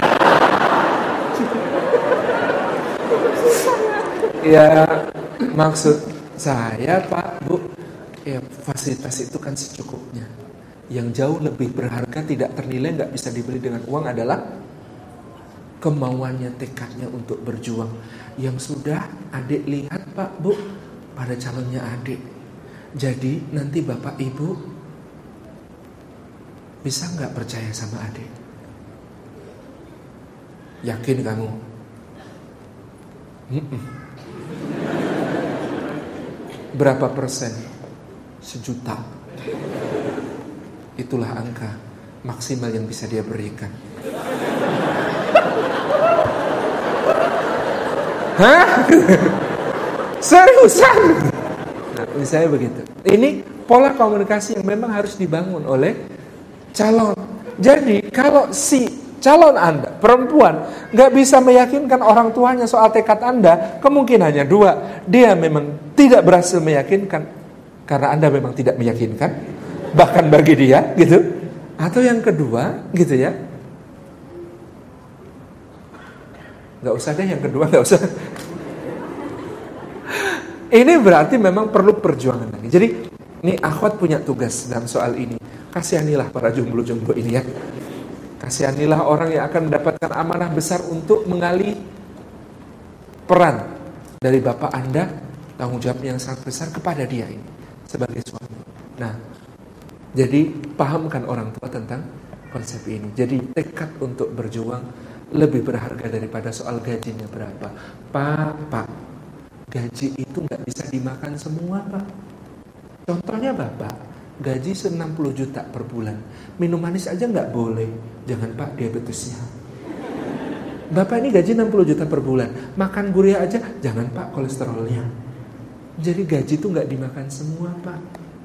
Ya, maksud saya, Pak, Bu, ya fasilitas itu kan secukupnya. Yang jauh lebih berharga, tidak ternilai, nggak bisa dibeli dengan uang adalah kemauannya, tekadnya untuk berjuang. Yang sudah adik lihat, Pak, Bu, pada calonnya adik. Jadi nanti Bapak Ibu bisa nggak percaya sama adik? Yakin kamu? Berapa persen? 1 juta. Itulah angka maksimal yang bisa dia berikan. Hah? Seriusan? Nah, misalnya begitu. Ini pola komunikasi yang memang harus dibangun oleh calon. Jadi kalau si calon Anda, perempuan, gak bisa meyakinkan orang tuanya soal tekad Anda, kemungkinannya 2, dia memang tidak berhasil meyakinkan karena Anda memang tidak meyakinkan, bahkan bagi dia, gitu. Atau yang kedua, gitu ya, gak usah deh yang kedua, gak usah. Ini berarti memang perlu perjuangan lagi. Jadi ini akhwat punya tugas dalam soal ini. Kasihanilah para jomblo-jomblo ini ya. Kasihanilah orang yang akan mendapatkan amanah besar untuk mengalih peran dari bapak Anda, tanggung jawab yang sangat besar kepada dia ini sebagai suami. Nah, jadi pahamkan orang tua tentang konsep ini. Jadi tekad untuk berjuang lebih berharga daripada soal gajinya berapa. Pak, gaji itu gak bisa dimakan semua, Pak. Contohnya Bapak, gaji 60 juta per bulan, minum manis aja gak boleh. Jangan Pak, diabetesnya. Bapak ini gaji 60 juta per bulan, makan gurih aja, jangan Pak, kolesterolnya. Jadi gaji itu gak dimakan semua, Pak.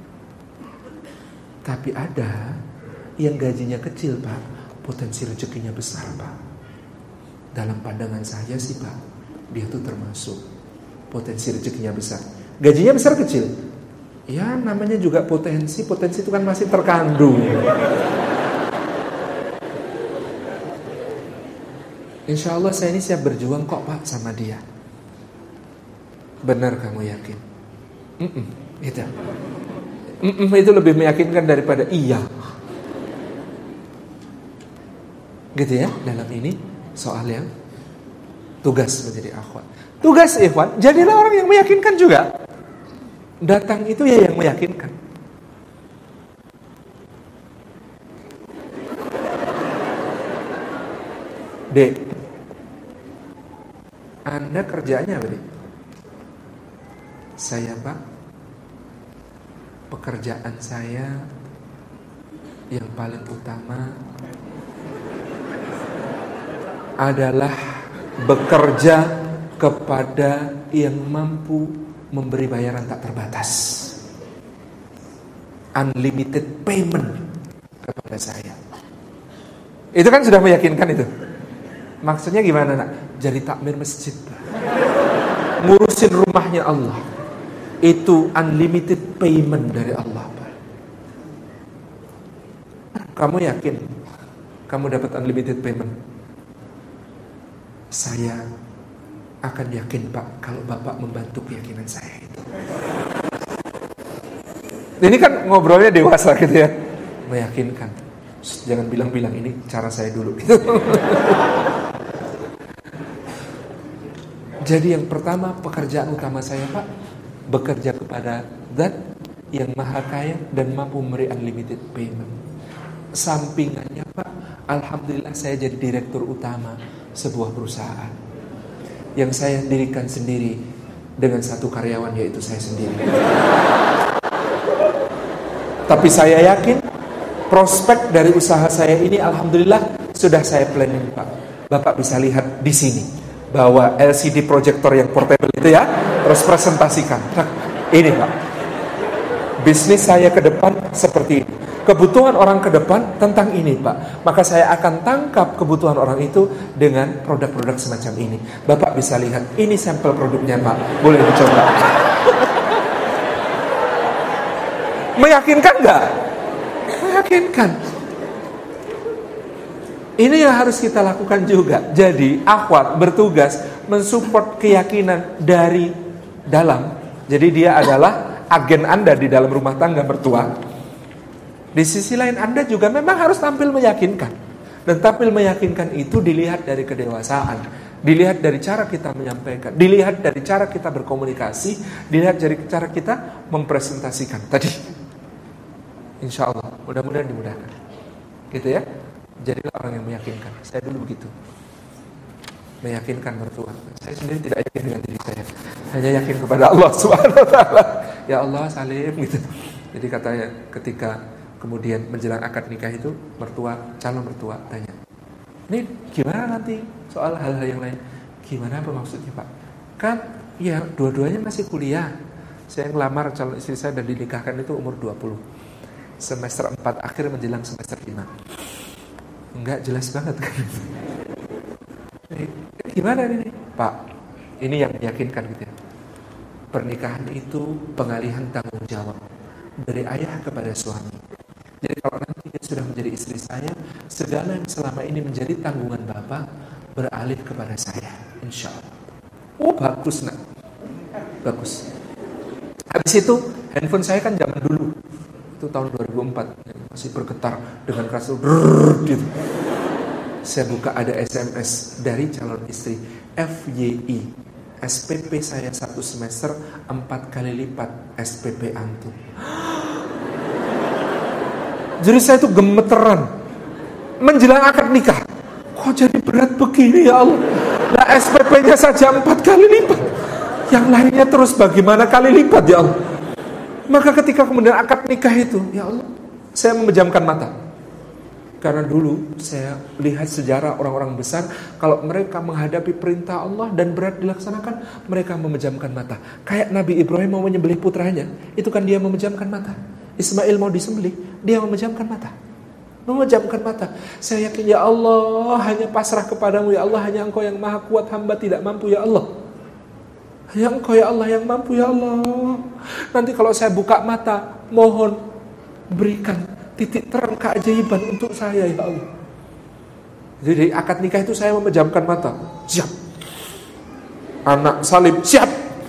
Tapi ada yang gajinya kecil, Pak, potensi rezekinya besar, Pak. Dalam pandangan saya sih, Pak, dia tuh termasuk potensi rezekinya besar. Gajinya besar kecil, ya namanya juga potensi itu kan masih terkandung. Insya Allah saya ini siap berjuang kok Pak sama dia. Benar kamu yakin? Itu lebih meyakinkan daripada iya. Gitu ya, dalam ini soal yang tugas menjadi akhwat. Tugas ikhwan, jadilah orang yang meyakinkan juga. Datang itu ya yang meyakinkan. Dek, Anda kerjanya apa, Dek? Saya, Pak, pekerjaan saya yang paling utama adalah bekerja kepada yang mampu memberi bayaran tak terbatas, unlimited payment kepada saya. Itu kan sudah meyakinkan itu. Maksudnya gimana nak? Jadi takmir masjid, ngurusin rumahnya Allah, itu unlimited payment dari Allah, Pak. Kamu yakin kamu dapat unlimited payment? Saya akan yakin Pak kalau Bapak membantu keyakinan saya itu. Ini kan ngobrolnya dewasa gitu ya, meyakinkan. Jangan bilang-bilang ini cara saya dulu gitu. Jadi yang pertama, pekerjaan utama saya Pak, bekerja kepada Zat yang maha kaya dan mampu memberi unlimited payment. Sampingannya Pak, alhamdulillah saya jadi direktur utama sebuah perusahaan yang saya dirikan sendiri dengan satu karyawan, yaitu saya sendiri. Tapi saya yakin prospek dari usaha saya ini alhamdulillah sudah saya planning, Pak. Bapak bisa lihat di sini bahwa LCD proyektor yang portable itu ya, terus presentasikan. Ini Pak, bisnis saya ke depan seperti ini. Kebutuhan orang ke depan tentang ini, Pak. Maka saya akan tangkap kebutuhan orang itu dengan produk-produk semacam ini. Bapak bisa lihat, ini sampel produknya, Pak. Boleh dicoba. Meyakinkan nggak? Meyakinkan. Ini yang harus kita lakukan juga. Jadi akhwat bertugas mensupport keyakinan dari dalam. Jadi dia adalah agen Anda di dalam rumah tangga mertua. Di sisi lain Anda juga memang harus tampil meyakinkan. Dan tampil meyakinkan itu dilihat dari kedewasaan, dilihat dari cara kita menyampaikan, dilihat dari cara kita berkomunikasi, dilihat dari cara kita mempresentasikan tadi. Insya Allah, mudah-mudahan dimudahkan. Gitu ya. Jadilah orang yang meyakinkan. Saya dulu begitu, meyakinkan mertua. Saya sendiri tidak yakin dengan diri saya, hanya yakin kepada Allah Subhanahu Wa Taala. Ya Allah, salim gitu. Jadi katanya ketika kemudian menjelang akad nikah itu, calon mertua tanya, ini gimana nanti soal hal-hal yang lain? Gimana apa maksudnya, Pak? Kan ya dua-duanya masih kuliah. Saya ngelamar calon istri saya dan dinikahkan itu umur 20. Semester 4 akhir menjelang semester 5. Enggak jelas banget kan. Gimana ini, Pak? Ini yang meyakinkan gitu ya. Pernikahan itu pengalihan tanggung jawab dari ayah kepada suami. Jadi kalau nanti dia sudah menjadi istri saya, segala yang selama ini menjadi tanggungan Bapak beralih kepada saya, insya Allah. Oh bagus nak, bagus. Habis itu handphone saya kan zaman dulu, itu tahun 2004, masih bergetar dengan keras gitu. Saya buka ada SMS dari calon istri, FYI, SPP saya 1 semester 4 kali lipat SPP antum. Jadi saya itu gemeteran. Menjelang akad nikah, kok jadi berat begini ya Allah. Nah SPP-nya saja 4 kali lipat, yang lainnya terus bagaimana kali lipat ya Allah. Maka ketika kemudian akad nikah itu, ya Allah, saya memejamkan mata. Karena dulu saya lihat sejarah orang-orang besar, kalau mereka menghadapi perintah Allah dan berat dilaksanakan, mereka memejamkan mata. Kayak Nabi Ibrahim mau menyembelih putranya, itu kan dia memejamkan mata. Ismail mau disembelih, dia memejamkan mata. Memejamkan mata. Saya yakin ya Allah, hanya pasrah kepadamu ya Allah, hanya Engkau yang maha kuat, hamba tidak mampu ya Allah. Hanya Engkau ya Allah yang mampu ya Allah. Nanti kalau saya buka mata, mohon berikan titik terang keajaiban untuk saya ya Allah. Jadi akad nikah itu saya memejamkan mata. Siap. Anak salib, siap.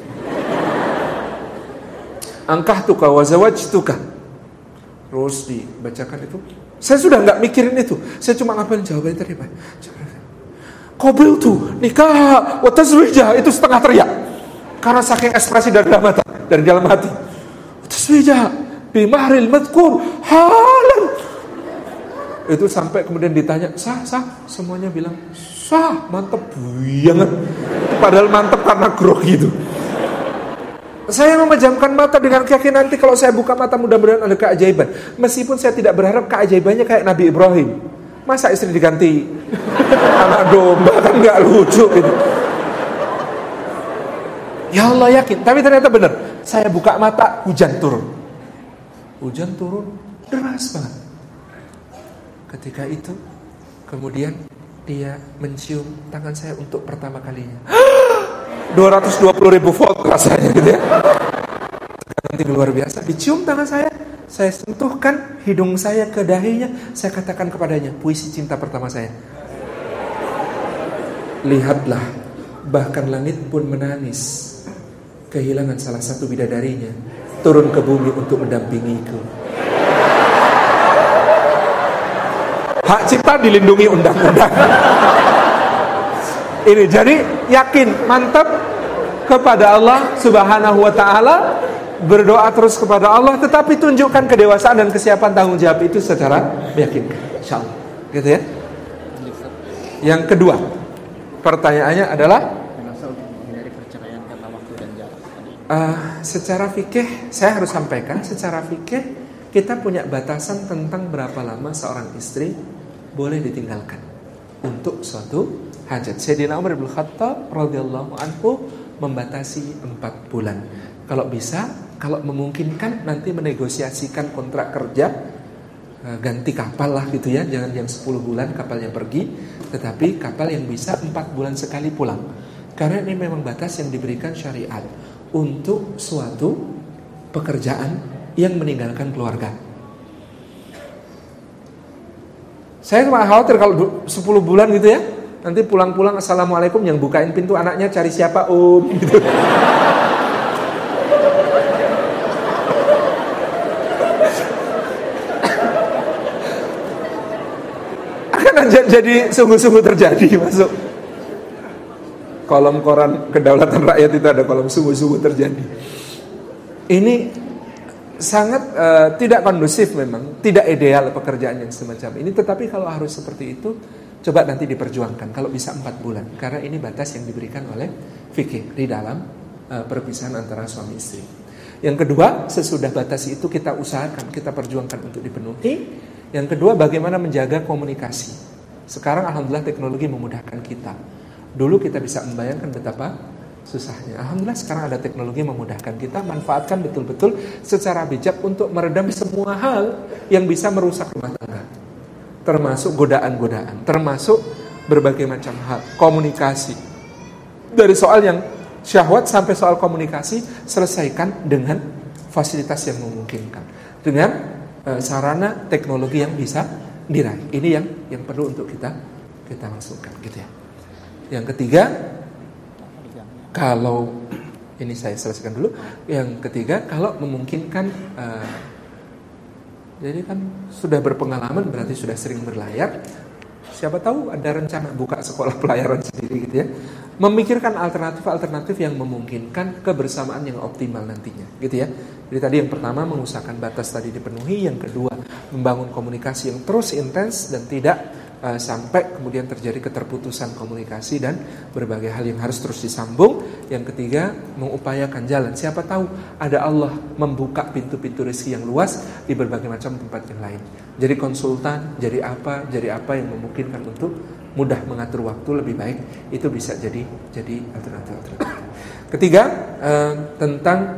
Angkahtuka wa zawajtuka. Terus dibacakan itu. Saya sudah nggak mikirin itu. Saya cuma ngapalin jawabannya tadi, Pak. Qabiltu nikah wa tazwijah, itu setengah teriak. Karena saking ekspresi dari dalam mata, dari dalam hati. Tazwijah bi mahril madhkur halan. Itu sampai kemudian ditanya, sah? Semuanya bilang, sah, mantep banget. Padahal mantep karena grogi itu. Saya memejamkan mata dengan keyakinan nanti kalau saya buka mata mudah-mudahan ada keajaiban. Meskipun saya tidak berharap keajaibannya kayak Nabi Ibrahim. Masa istri diganti anak domba, kan gak lucu gitu. Ya Allah yakin, tapi ternyata benar. Saya buka mata, hujan turun. Hujan turun deras banget. Ketika itu kemudian dia mencium tangan saya untuk pertama kalinya. 220.000 volt rasanya gitu ya. Nanti luar biasa. Dicium tangan saya sentuhkan hidung saya ke dahinya, saya katakan kepadanya, puisi cinta pertama saya. Lihatlah, bahkan langit pun menangis kehilangan salah satu bidadarinya, turun ke bumi untuk mendampingiku. Hak cipta dilindungi undang-undang. Ini jadi yakin, mantap kepada Allah Subhanahu wa taala, berdoa terus kepada Allah, tetapi tunjukkan kedewasaan dan kesiapan tanggung jawab itu secara meyakinkan, insyaallah. Gitu ya. Yang kedua, pertanyaannya adalah mengenai perceraian karena waktu dan jarak. Secara fikih, saya harus sampaikan, secara fikih kita punya batasan tentang berapa lama seorang istri boleh ditinggalkan untuk suatu hajat. Sayyidina Umar bin Khattab radhiyallahu anhu membatasi 4 bulan. Kalau bisa, kalau memungkinkan nanti menegosiasikan kontrak kerja, ganti kapal lah gitu ya. Jangan yang 10 bulan kapalnya pergi, tetapi kapal yang bisa 4 bulan sekali pulang. Karena ini memang batas yang diberikan syariat untuk suatu pekerjaan yang meninggalkan keluarga. Saya cuma khawatir kalau 10 bulan gitu ya, nanti pulang-pulang assalamualaikum, yang bukain pintu anaknya cari siapa gitu. Akan jadi sungguh-sungguh terjadi masuk kolom koran Kedaulatan Rakyat, itu ada kolom sungguh-sungguh terjadi. Ini sangat tidak kondusif, memang tidak ideal pekerjaan yang semacam ini. Tetapi kalau harus seperti itu, coba nanti diperjuangkan. Kalau bisa 4 bulan, karena ini batas yang diberikan oleh fikih di dalam perpisahan antara suami istri. Yang kedua, sesudah batas itu kita usahakan, kita perjuangkan untuk dipenuhi. Yang kedua, bagaimana menjaga komunikasi. Sekarang alhamdulillah teknologi memudahkan kita. Dulu kita bisa membayangkan betapa susahnya. Alhamdulillah sekarang ada teknologi memudahkan kita. Manfaatkan betul-betul secara bijak untuk meredam semua hal yang bisa merusak rumah tangga, termasuk godaan-godaan, termasuk berbagai macam hal. Komunikasi, dari soal yang syahwat sampai soal komunikasi, selesaikan dengan fasilitas yang memungkinkan, dengan sarana teknologi yang bisa diraih. Ini yang perlu untuk kita masukkan gitu ya. Yang ketiga, kalau ini saya selesaikan dulu. Yang ketiga, kalau memungkinkan, jadi kan sudah berpengalaman, berarti sudah sering berlayar. Siapa tahu ada rencana buka sekolah pelayaran sendiri gitu ya. Memikirkan alternatif-alternatif yang memungkinkan kebersamaan yang optimal nantinya gitu ya. Jadi tadi yang pertama, mengusahakan batas tadi dipenuhi. Yang kedua, membangun komunikasi yang terus intens dan tidak sampai kemudian terjadi keterputusan komunikasi dan berbagai hal yang harus terus disambung. Yang ketiga, mengupayakan jalan. Siapa tahu ada Allah membuka pintu-pintu rezeki yang luas di berbagai macam tempat yang lain. Jadi konsultan, jadi apa yang memungkinkan untuk mudah mengatur waktu lebih baik, itu bisa jadi alternatif. Ketiga, tentang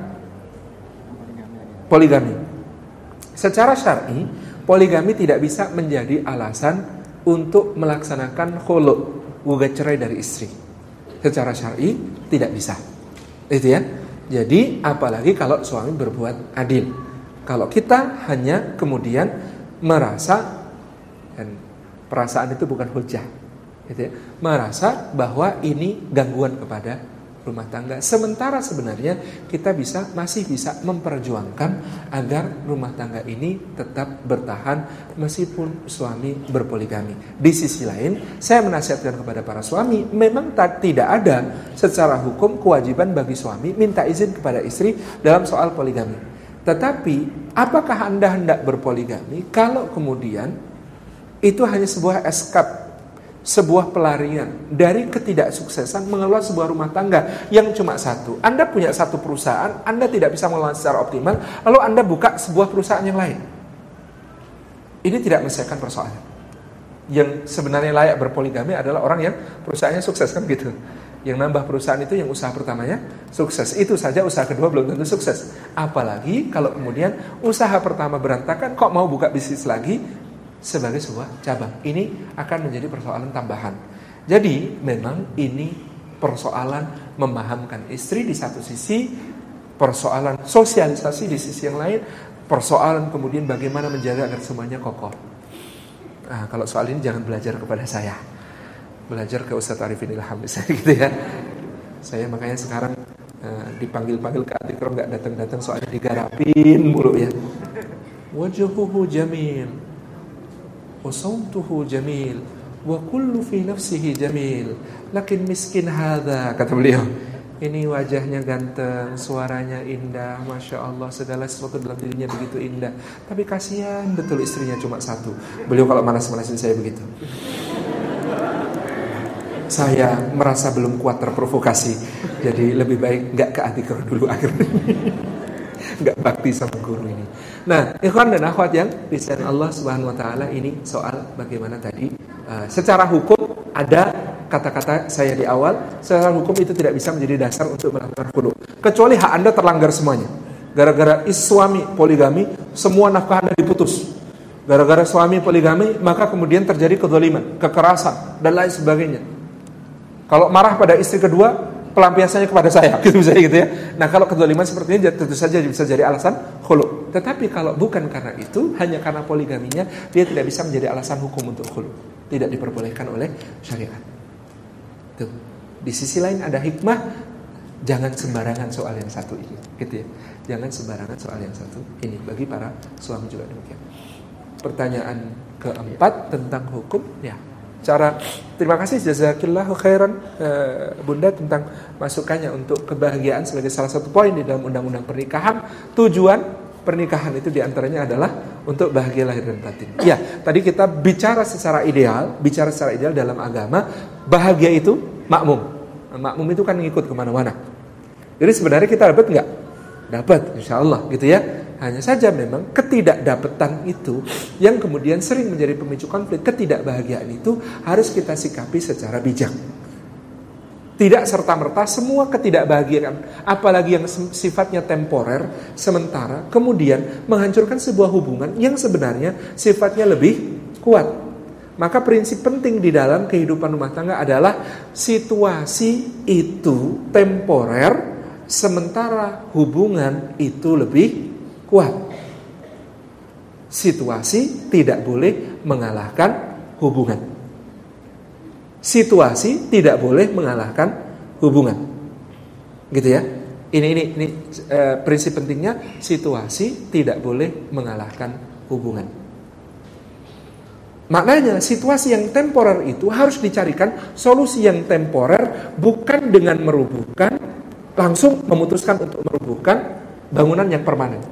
poligami. Secara syar'i, poligami tidak bisa menjadi alasan untuk melaksanakan khulu', gugat cerai dari istri. Secara syar'i tidak bisa. Itu ya. Jadi apalagi kalau suami berbuat adil. Kalau kita hanya kemudian merasa, dan perasaan itu bukan hujah, gitu ya, merasa bahwa ini gangguan kepada rumah tangga. Sementara sebenarnya kita masih bisa memperjuangkan agar rumah tangga ini tetap bertahan meskipun suami berpoligami. Di sisi lain, saya menasihatkan kepada para suami, memang tidak ada secara hukum kewajiban bagi suami minta izin kepada istri dalam soal poligami. Tetapi, apakah Anda hendak berpoligami kalau kemudian itu hanya sebuah escape, sebuah pelarian dari ketidaksuksesan mengelola sebuah rumah tangga yang cuma satu. Anda punya satu perusahaan, Anda tidak bisa mengelola secara optimal, lalu Anda buka sebuah perusahaan yang lain. Ini tidak menyelesaikan persoalan. Yang sebenarnya layak berpoligami adalah orang yang perusahaannya sukses, kan gitu. Yang nambah perusahaan itu yang usaha pertamanya sukses. Itu saja, usaha kedua belum tentu sukses. Apalagi kalau kemudian usaha pertama berantakan, kok mau buka bisnis lagi sebagai sebuah cabang. Ini akan menjadi persoalan tambahan. Jadi memang ini persoalan memahamkan istri di satu sisi, persoalan sosialisasi di sisi yang lain, persoalan kemudian bagaimana menjaga agar semuanya kokoh. Nah, kalau soal ini jangan belajar kepada saya, belajar ke Ustaz Arifin Ilham misalnya gitu ya. Saya makanya sekarang dipanggil-panggil ke Adikro nggak datang-datang, soalnya digarapin mulu ya. Wajhuhu jamil, wasautuhu jamil, wa kullu fi nafsihi jamil, lakin miskin hadza, kata beliau. Ini wajahnya ganteng, suaranya indah, Masya Allah, segala sesuatu dalam dirinya begitu indah. Tapi kasihan betul istrinya cuma satu. Beliau kalau manas-manasin saya begitu. saya merasa belum kuat terprovokasi. Jadi lebih baik nggak ke Atikro dulu akhirnya. Nggak bakti sama guru ini. Nah, ikhwan dan akhwat yang disayang Allah Subhanahu wa taala, ini soal bagaimana tadi secara hukum ada kata-kata saya di awal, secara hukum itu tidak bisa menjadi dasar untuk melakukan khulu. Kecuali hak Anda terlanggar semuanya. Gara-gara suami poligami, semua nafkah Anda diputus. Gara-gara suami poligami, maka kemudian terjadi kezaliman, kekerasan, dan lain sebagainya. Kalau marah pada istri kedua, pelampiasannya kepada saya, gitu misalnya gitu ya. Nah, kalau kezaliman seperti ini tentu saja bisa jadi alasan khulu. Tetapi kalau bukan karena itu, hanya karena poligaminya, dia tidak bisa menjadi alasan hukum untuk khulu. Tidak diperbolehkan oleh syariat. Tuh. Di sisi lain ada hikmah, jangan sembarangan soal yang satu ini, gitu ya. Jangan sembarangan soal yang satu ini. Bagi para suami juga demikian. Pertanyaan keempat tentang hukum, ya. Terima kasih jazakillahu khairan Bunda tentang masukannya untuk kebahagiaan sebagai salah satu poin di dalam undang-undang pernikahan. Tujuan pernikahan itu diantaranya adalah untuk bahagia lahir dan batin. Ya, tadi kita bicara secara ideal dalam agama, bahagia itu makmum. Makmum itu kan ngikut kemana-mana. Jadi sebenarnya kita dapat nggak? Dapat, insya Allah gitu ya. Hanya saja memang ketidakdapetan itu yang kemudian sering menjadi pemicu konflik. Ketidakbahagiaan itu harus kita sikapi secara bijak. Tidak serta-merta semua ketidakbahagiaan, apalagi yang sifatnya temporer, sementara, kemudian menghancurkan sebuah hubungan yang sebenarnya sifatnya lebih kuat. Maka prinsip penting di dalam kehidupan rumah tangga adalah situasi itu temporer, sementara hubungan itu lebih kuat. Situasi tidak boleh mengalahkan hubungan. Situasi tidak boleh mengalahkan hubungan. Gitu ya. Ini prinsip pentingnya, situasi tidak boleh mengalahkan hubungan. Maknanya situasi yang temporer itu harus dicarikan solusi yang temporer, bukan dengan merubuhkan, langsung memutuskan untuk merubuhkan bangunan yang permanen.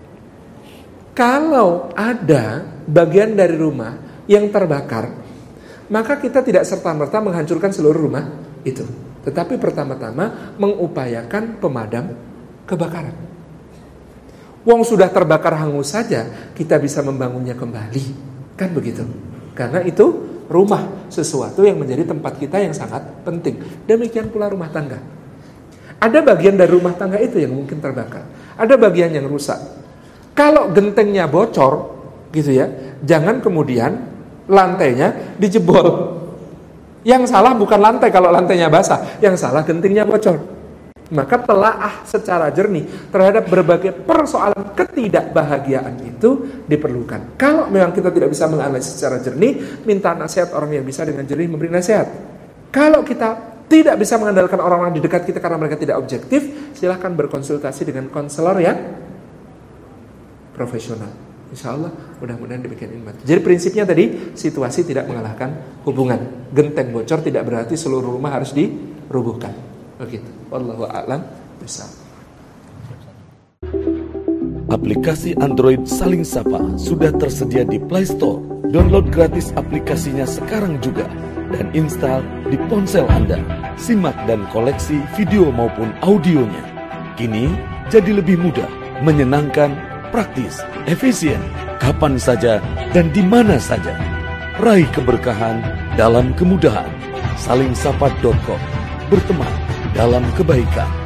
Kalau ada bagian dari rumah yang terbakar, maka kita tidak serta-merta menghancurkan seluruh rumah itu. Tetapi pertama-tama mengupayakan pemadam kebakaran. Wong sudah terbakar hangus saja, kita bisa membangunnya kembali. Kan begitu. Karena itu rumah, sesuatu yang menjadi tempat kita yang sangat penting. Demikian pula rumah tangga. Ada bagian dari rumah tangga itu yang mungkin terbakar. Ada bagian yang rusak. Kalau gentengnya bocor, gitu ya, jangan kemudian lantainya dijebol. Yang salah bukan lantai kalau lantainya basah, yang salah gentengnya bocor. Maka telaah secara jernih terhadap berbagai persoalan ketidakbahagiaan itu diperlukan. Kalau memang kita tidak bisa menganalisis secara jernih, minta nasihat orang yang bisa dengan jernih memberi nasihat. Kalau kita tidak bisa mengandalkan orang-orang di dekat kita karena mereka tidak objektif, silahkan berkonsultasi dengan konselor yang profesional. Insya Allah mudah-mudahan demikian iman. Jadi prinsipnya tadi, situasi tidak mengalahkan hubungan. Genteng bocor tidak berarti seluruh rumah harus dirubuhkan. Begitu. Wallahu a'lam bishawab. Aplikasi Android Saling Sapa sudah tersedia di Play Store. Download gratis aplikasinya sekarang juga dan install di ponsel Anda. Simak dan koleksi video maupun audionya. Kini jadi lebih mudah, menyenangkan, praktis, efisien, kapan saja dan di mana saja. Raih keberkahan dalam kemudahan. Salingsapa.com. Berteman dalam kebaikan.